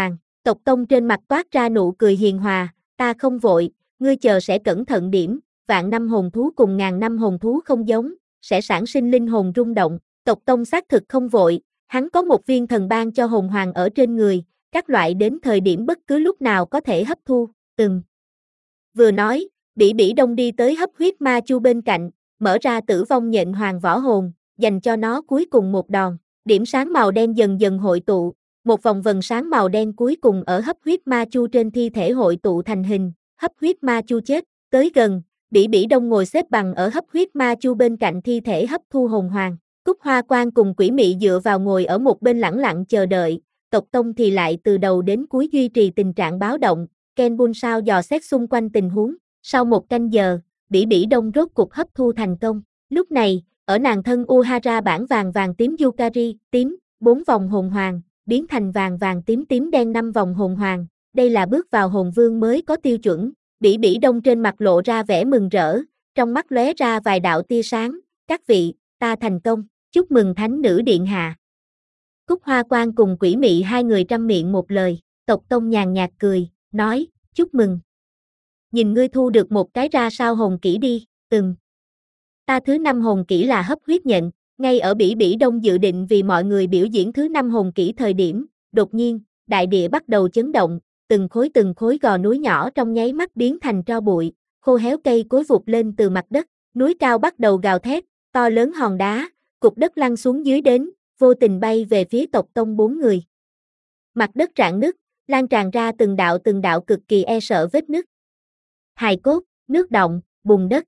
Tộc Tông trên mặt toát ra nụ cười hiền hòa, ta không vội, ngươi chờ sẽ cẩn thận điểm, vạn năm hồn thú cùng ngàn năm hồn thú không giống, sẽ sản sinh linh hồn rung động. Tộc Tông xác thực không vội, hắn có một viên thần ban cho hồn hoàng ở trên người, các loại đến thời điểm bất cứ lúc nào có thể hấp thu, ừm. Vừa nói, Bỉ Bỉ Đông đi tới hấp huyết ma chu bên cạnh, mở ra tử vong nhện hoàng võ hồn, dành cho nó cuối cùng một đòn. Điểm sáng màu đen dần dần hội tụ, một vòng vần sáng màu đen cuối cùng ở hấp huyết ma chu trên thi thể hội tụ thành hình, hấp huyết ma chu chết, tới gần, Bỉ Bỉ Đông ngồi xếp bằng ở hấp huyết ma chu bên cạnh thi thể hấp thu hồn hoàng. Cúc Hoa Quan cùng Quỷ Mị dựa vào ngồi ở một bên lẳng lặng chờ đợi, Tộc Tông thì lại từ đầu đến cuối duy trì tình trạng báo động, Ken Bun sao dò xét xung quanh tình huống, sau một canh giờ, Bỉ Bỉ Đông rốt cục hấp thu thành công. Lúc này, ở nàng thân Uhara bản vàng vàng tím Yukari, tím, bốn vòng hồn hoàng, biến thành vàng vàng tím tím đen năm vòng hồn hoàng, đây là bước vào hồn vương mới có tiêu chuẩn. Bỉ Bỉ Đông trên mặt lộ ra vẻ mừng rỡ, trong mắt lóe ra vài đạo tia sáng, các vị, ta thành công, chúc mừng thánh nữ điện hạ. Cúc Hoa Quan cùng Quỷ Mị hai người trăm miệng một lời, Tộc Tông nhàn nhạt cười, nói, chúc mừng. Nhìn ngươi thu được một cái ra sao hồn kỹ đi, ừm. Ta thứ năm hồn kỹ là hấp huyết nhện, ngay ở Bỉ Bỉ Đông dự định vì mọi người biểu diễn thứ năm hồn kỹ thời điểm, đột nhiên, đại địa bắt đầu chấn động, từng khối từng khối gò núi nhỏ trong nháy mắt biến thành tro bụi, khô héo cây cối vụt lên từ mặt đất, núi cao bắt đầu gào thét, to lớn hòn đá, cục đất lăn xuống dưới đến, vô tình bay về phía Tộc Tông bốn người. Mặt đất rạn nứt, lan tràn ra từng đạo từng đạo cực kỳ e sợ vết nứt. Hài cốt, nước động, bùn đất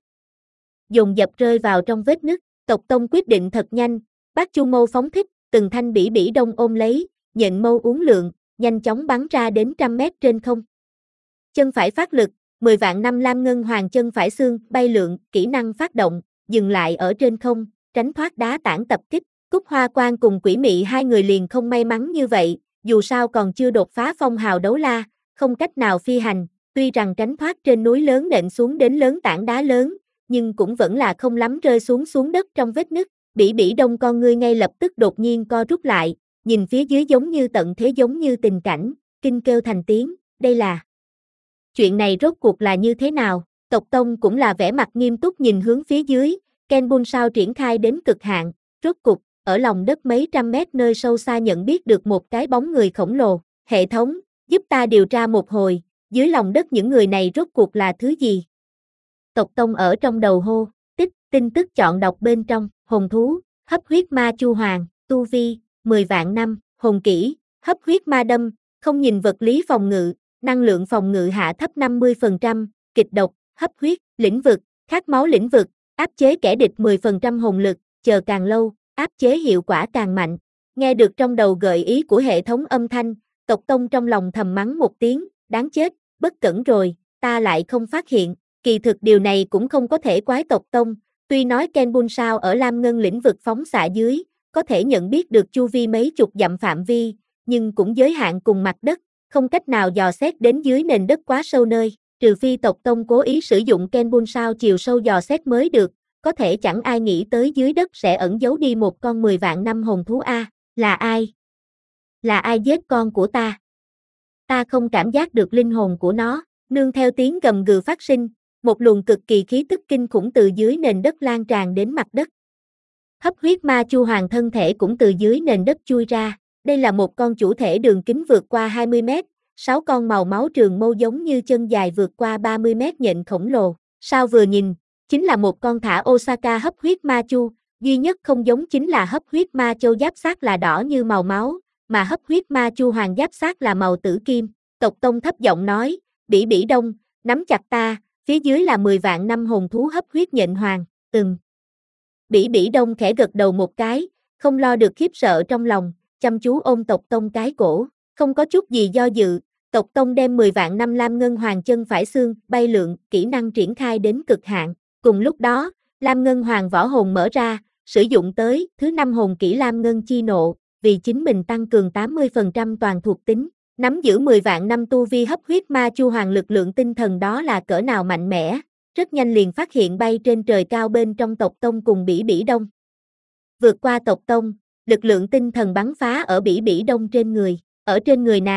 dồn dập rơi vào trong vết nứt, Tộc Tông quyết định thật nhanh, bát chu mâu phóng thích, từng thanh Bỉ Bỉ Đông ôm lấy, nhện mâu uốn lượn, nhanh chóng bắn ra đến trăm mét trên không. Chân phải phát lực, mười vạn năm lam ngân hoàng chân phải xương, bay lượn, kỹ năng phát động, dừng lại ở trên không, tránh thoát đá tảng tập kích. Cúc Hoa Quan cùng Quỷ Mị hai người liền không may mắn như vậy, dù sao còn chưa đột phá phong hào đấu la, không cách nào phi hành, tuy rằng tránh thoát trên núi lớn nện xuống đến lớn tảng đá lớn, nhưng cũng vẫn là không lắm rơi xuống xuống đất trong vết nứt. Bỉ Bỉ Đông con ngươi ngay lập tức đột nhiên co rút lại, nhìn phía dưới giống như tận thế giống như tình cảnh, kinh kêu thành tiếng, đây là... Chuyện này rốt cuộc là như thế nào? Tộc Tông cũng là vẻ mặt nghiêm túc nhìn hướng phía dưới, Ken Bun sao triển khai đến cực hạn, rốt cục, ở lòng đất mấy trăm mét nơi sâu xa nhận biết được một cái bóng người khổng lồ. Hệ thống, giúp ta điều tra một hồi, dưới lòng đất những người này rốt cuộc là thứ gì? Tộc Tông ở trong đầu hô, tích, tin tức chọn đọc bên trong, hồn thú, hấp huyết ma chu hoàng, tu vi, mười vạn năm, hồn kỹ, hấp huyết ma đâm, không nhìn vật lý phòng ngự, năng lượng phòng ngự hạ thấp năm mươi phần trăm, kịch độc, hấp huyết, lĩnh vực, khát máu lĩnh vực, áp chế kẻ địch mười phần trăm hồn lực, chờ càng lâu, áp chế hiệu quả càng mạnh. Nghe được trong đầu gợi ý của hệ thống âm thanh, Tộc Tông trong lòng thầm mắng một tiếng, đáng chết, bất cẩn rồi, ta lại không phát hiện. Kỳ thực điều này cũng không có thể quái Tộc Tông, tuy nói Ken Bun sao ở Lam Ngân lĩnh vực phóng xạ dưới, có thể nhận biết được chu vi mấy chục dặm phạm vi, nhưng cũng giới hạn cùng mặt đất, không cách nào dò xét đến dưới nền đất quá sâu nơi, trừ phi Tộc Tông cố ý sử dụng Ken Bun sao chiều sâu dò xét mới được, có thể chẳng ai nghĩ tới dưới đất sẽ ẩn giấu đi một con mười vạn năm hồn thú a, là ai? Là ai giết con của ta? Ta không cảm giác được linh hồn của nó, nương theo tiếng gầm gừ phát sinh, một luồng cực kỳ khí tức kinh khủng từ dưới nền đất lan tràn đến mặt đất. Hấp huyết ma chu hoàng thân thể cũng từ dưới nền đất chui ra, đây là một con chủ thể đường kính vượt qua hai mươi mét, sáu con màu máu trường mâu giống như chân dài vượt qua ba mươi mét nhện khổng lồ, sao vừa nhìn, chính là một con thả Osaka hấp huyết ma chu, duy nhất không giống chính là hấp huyết ma châu giáp xác là đỏ như màu máu, mà hấp huyết ma chu hoàng giáp xác là màu tử kim. Tộc Tông thấp giọng nói, Bỉ Bỉ Đông, nắm chặt ta, phía dưới là mười vạn năm hồn thú hấp huyết nhện hoàng, ừm. Bỉ Bỉ Đông khẽ gật đầu một cái, không lo được khiếp sợ trong lòng, chăm chú ôm Tộc Tông cái cổ, không có chút gì do dự, Tộc Tông đem mười vạn năm lam ngân hoàng chân phải xương, bay lượn, kỹ năng triển khai đến cực hạn. Cùng lúc đó, lam ngân hoàng võ hồn mở ra, sử dụng tới thứ năm hồn kỹ lam ngân chi nộ, vì chính mình tăng cường tám mươi phần trăm toàn thuộc tính, nắm giữ mười vạn năm tu vi hấp huyết ma chu hoàng lực lượng tinh thần đó là cỡ nào mạnh mẽ, rất nhanh liền phát hiện bay trên trời cao bên trong Tộc Tông cùng Bỉ Bỉ Đông. Vượt qua Tộc Tông, lực lượng tinh thần bắn phá ở Bỉ Bỉ Đông trên người, ở trên người nàng,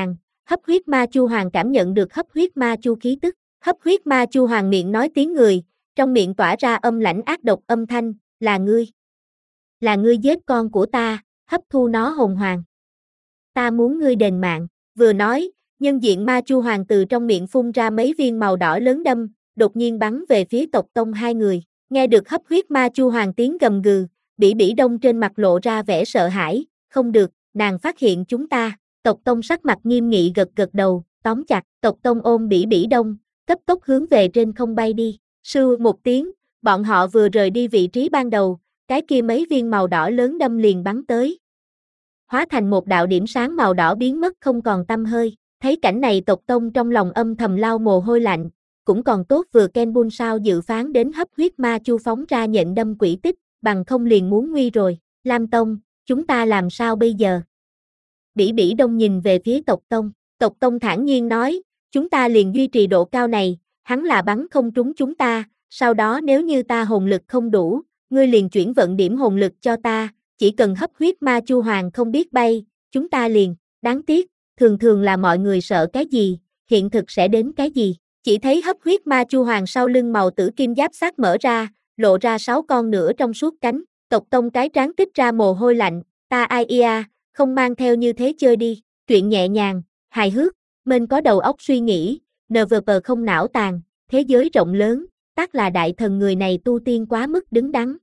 Hấp huyết ma chu hoàng cảm nhận được hấp huyết ma chu khí tức, hấp huyết ma chu hoàng miệng nói tiếng người, trong miệng tỏa ra âm lãnh ác độc âm thanh, là ngươi. Là ngươi giết con của ta, hấp thu nó hồn hoàng. Ta muốn ngươi đền mạng, vừa nói, nhân diện ma chu hoàng từ trong miệng phun ra mấy viên màu đỏ lớn đâm, đột nhiên bắn về phía tộc tông hai người, nghe được hấp huyết ma chu hoàng tiếng gầm gừ, Bỉ Bỉ Đông trên mặt lộ ra vẻ sợ hãi, không được, nàng phát hiện chúng ta, tộc tông sắc mặt nghiêm nghị gật gật đầu, tóm chặt, tộc tông ôm Bỉ Bỉ Đông, cấp tốc hướng về trên không bay đi, sưu một tiếng, bọn họ vừa rời đi vị trí ban đầu, cái kia mấy viên màu đỏ lớn đâm liền bắn tới. Hóa thành một đạo điểm sáng màu đỏ biến mất không còn tăm hơi, thấy cảnh này tộc tông trong lòng âm thầm lau mồ hôi lạnh, cũng còn tốt vừa Ken Bun sao dự phán đến hấp huyết ma chu phóng ra nhện đâm quỷ tích, bằng không liền muốn nguy rồi, Lam Tông, chúng ta làm sao bây giờ? Bỉ Bỉ Đông nhìn về phía tộc tông, tộc tông thản nhiên nói, chúng ta liền duy trì độ cao này, hắn là bắn không trúng chúng ta, sau đó nếu như ta hồn lực không đủ, ngươi liền chuyển vận điểm hồn lực cho ta, chỉ cần hấp huyết ma chu hoàng không biết bay, chúng ta liền, đáng tiếc, thường thường là mọi người sợ cái gì, hiện thực sẽ đến cái gì, chỉ thấy hấp huyết ma chu hoàng sau lưng màu tử kim giáp sát mở ra, lộ ra sáu con nửa trong suốt cánh, tộc tông cái trán tích ra mồ hôi lạnh, ta ai ia, không mang theo như thế chơi đi, truyện nhẹ nhàng, hài hước, mình có đầu óc suy nghĩ, nờ vờ pờ không não tàn, thế giới rộng lớn, tác là đại thần người này tu tiên quá mức đứng đắn.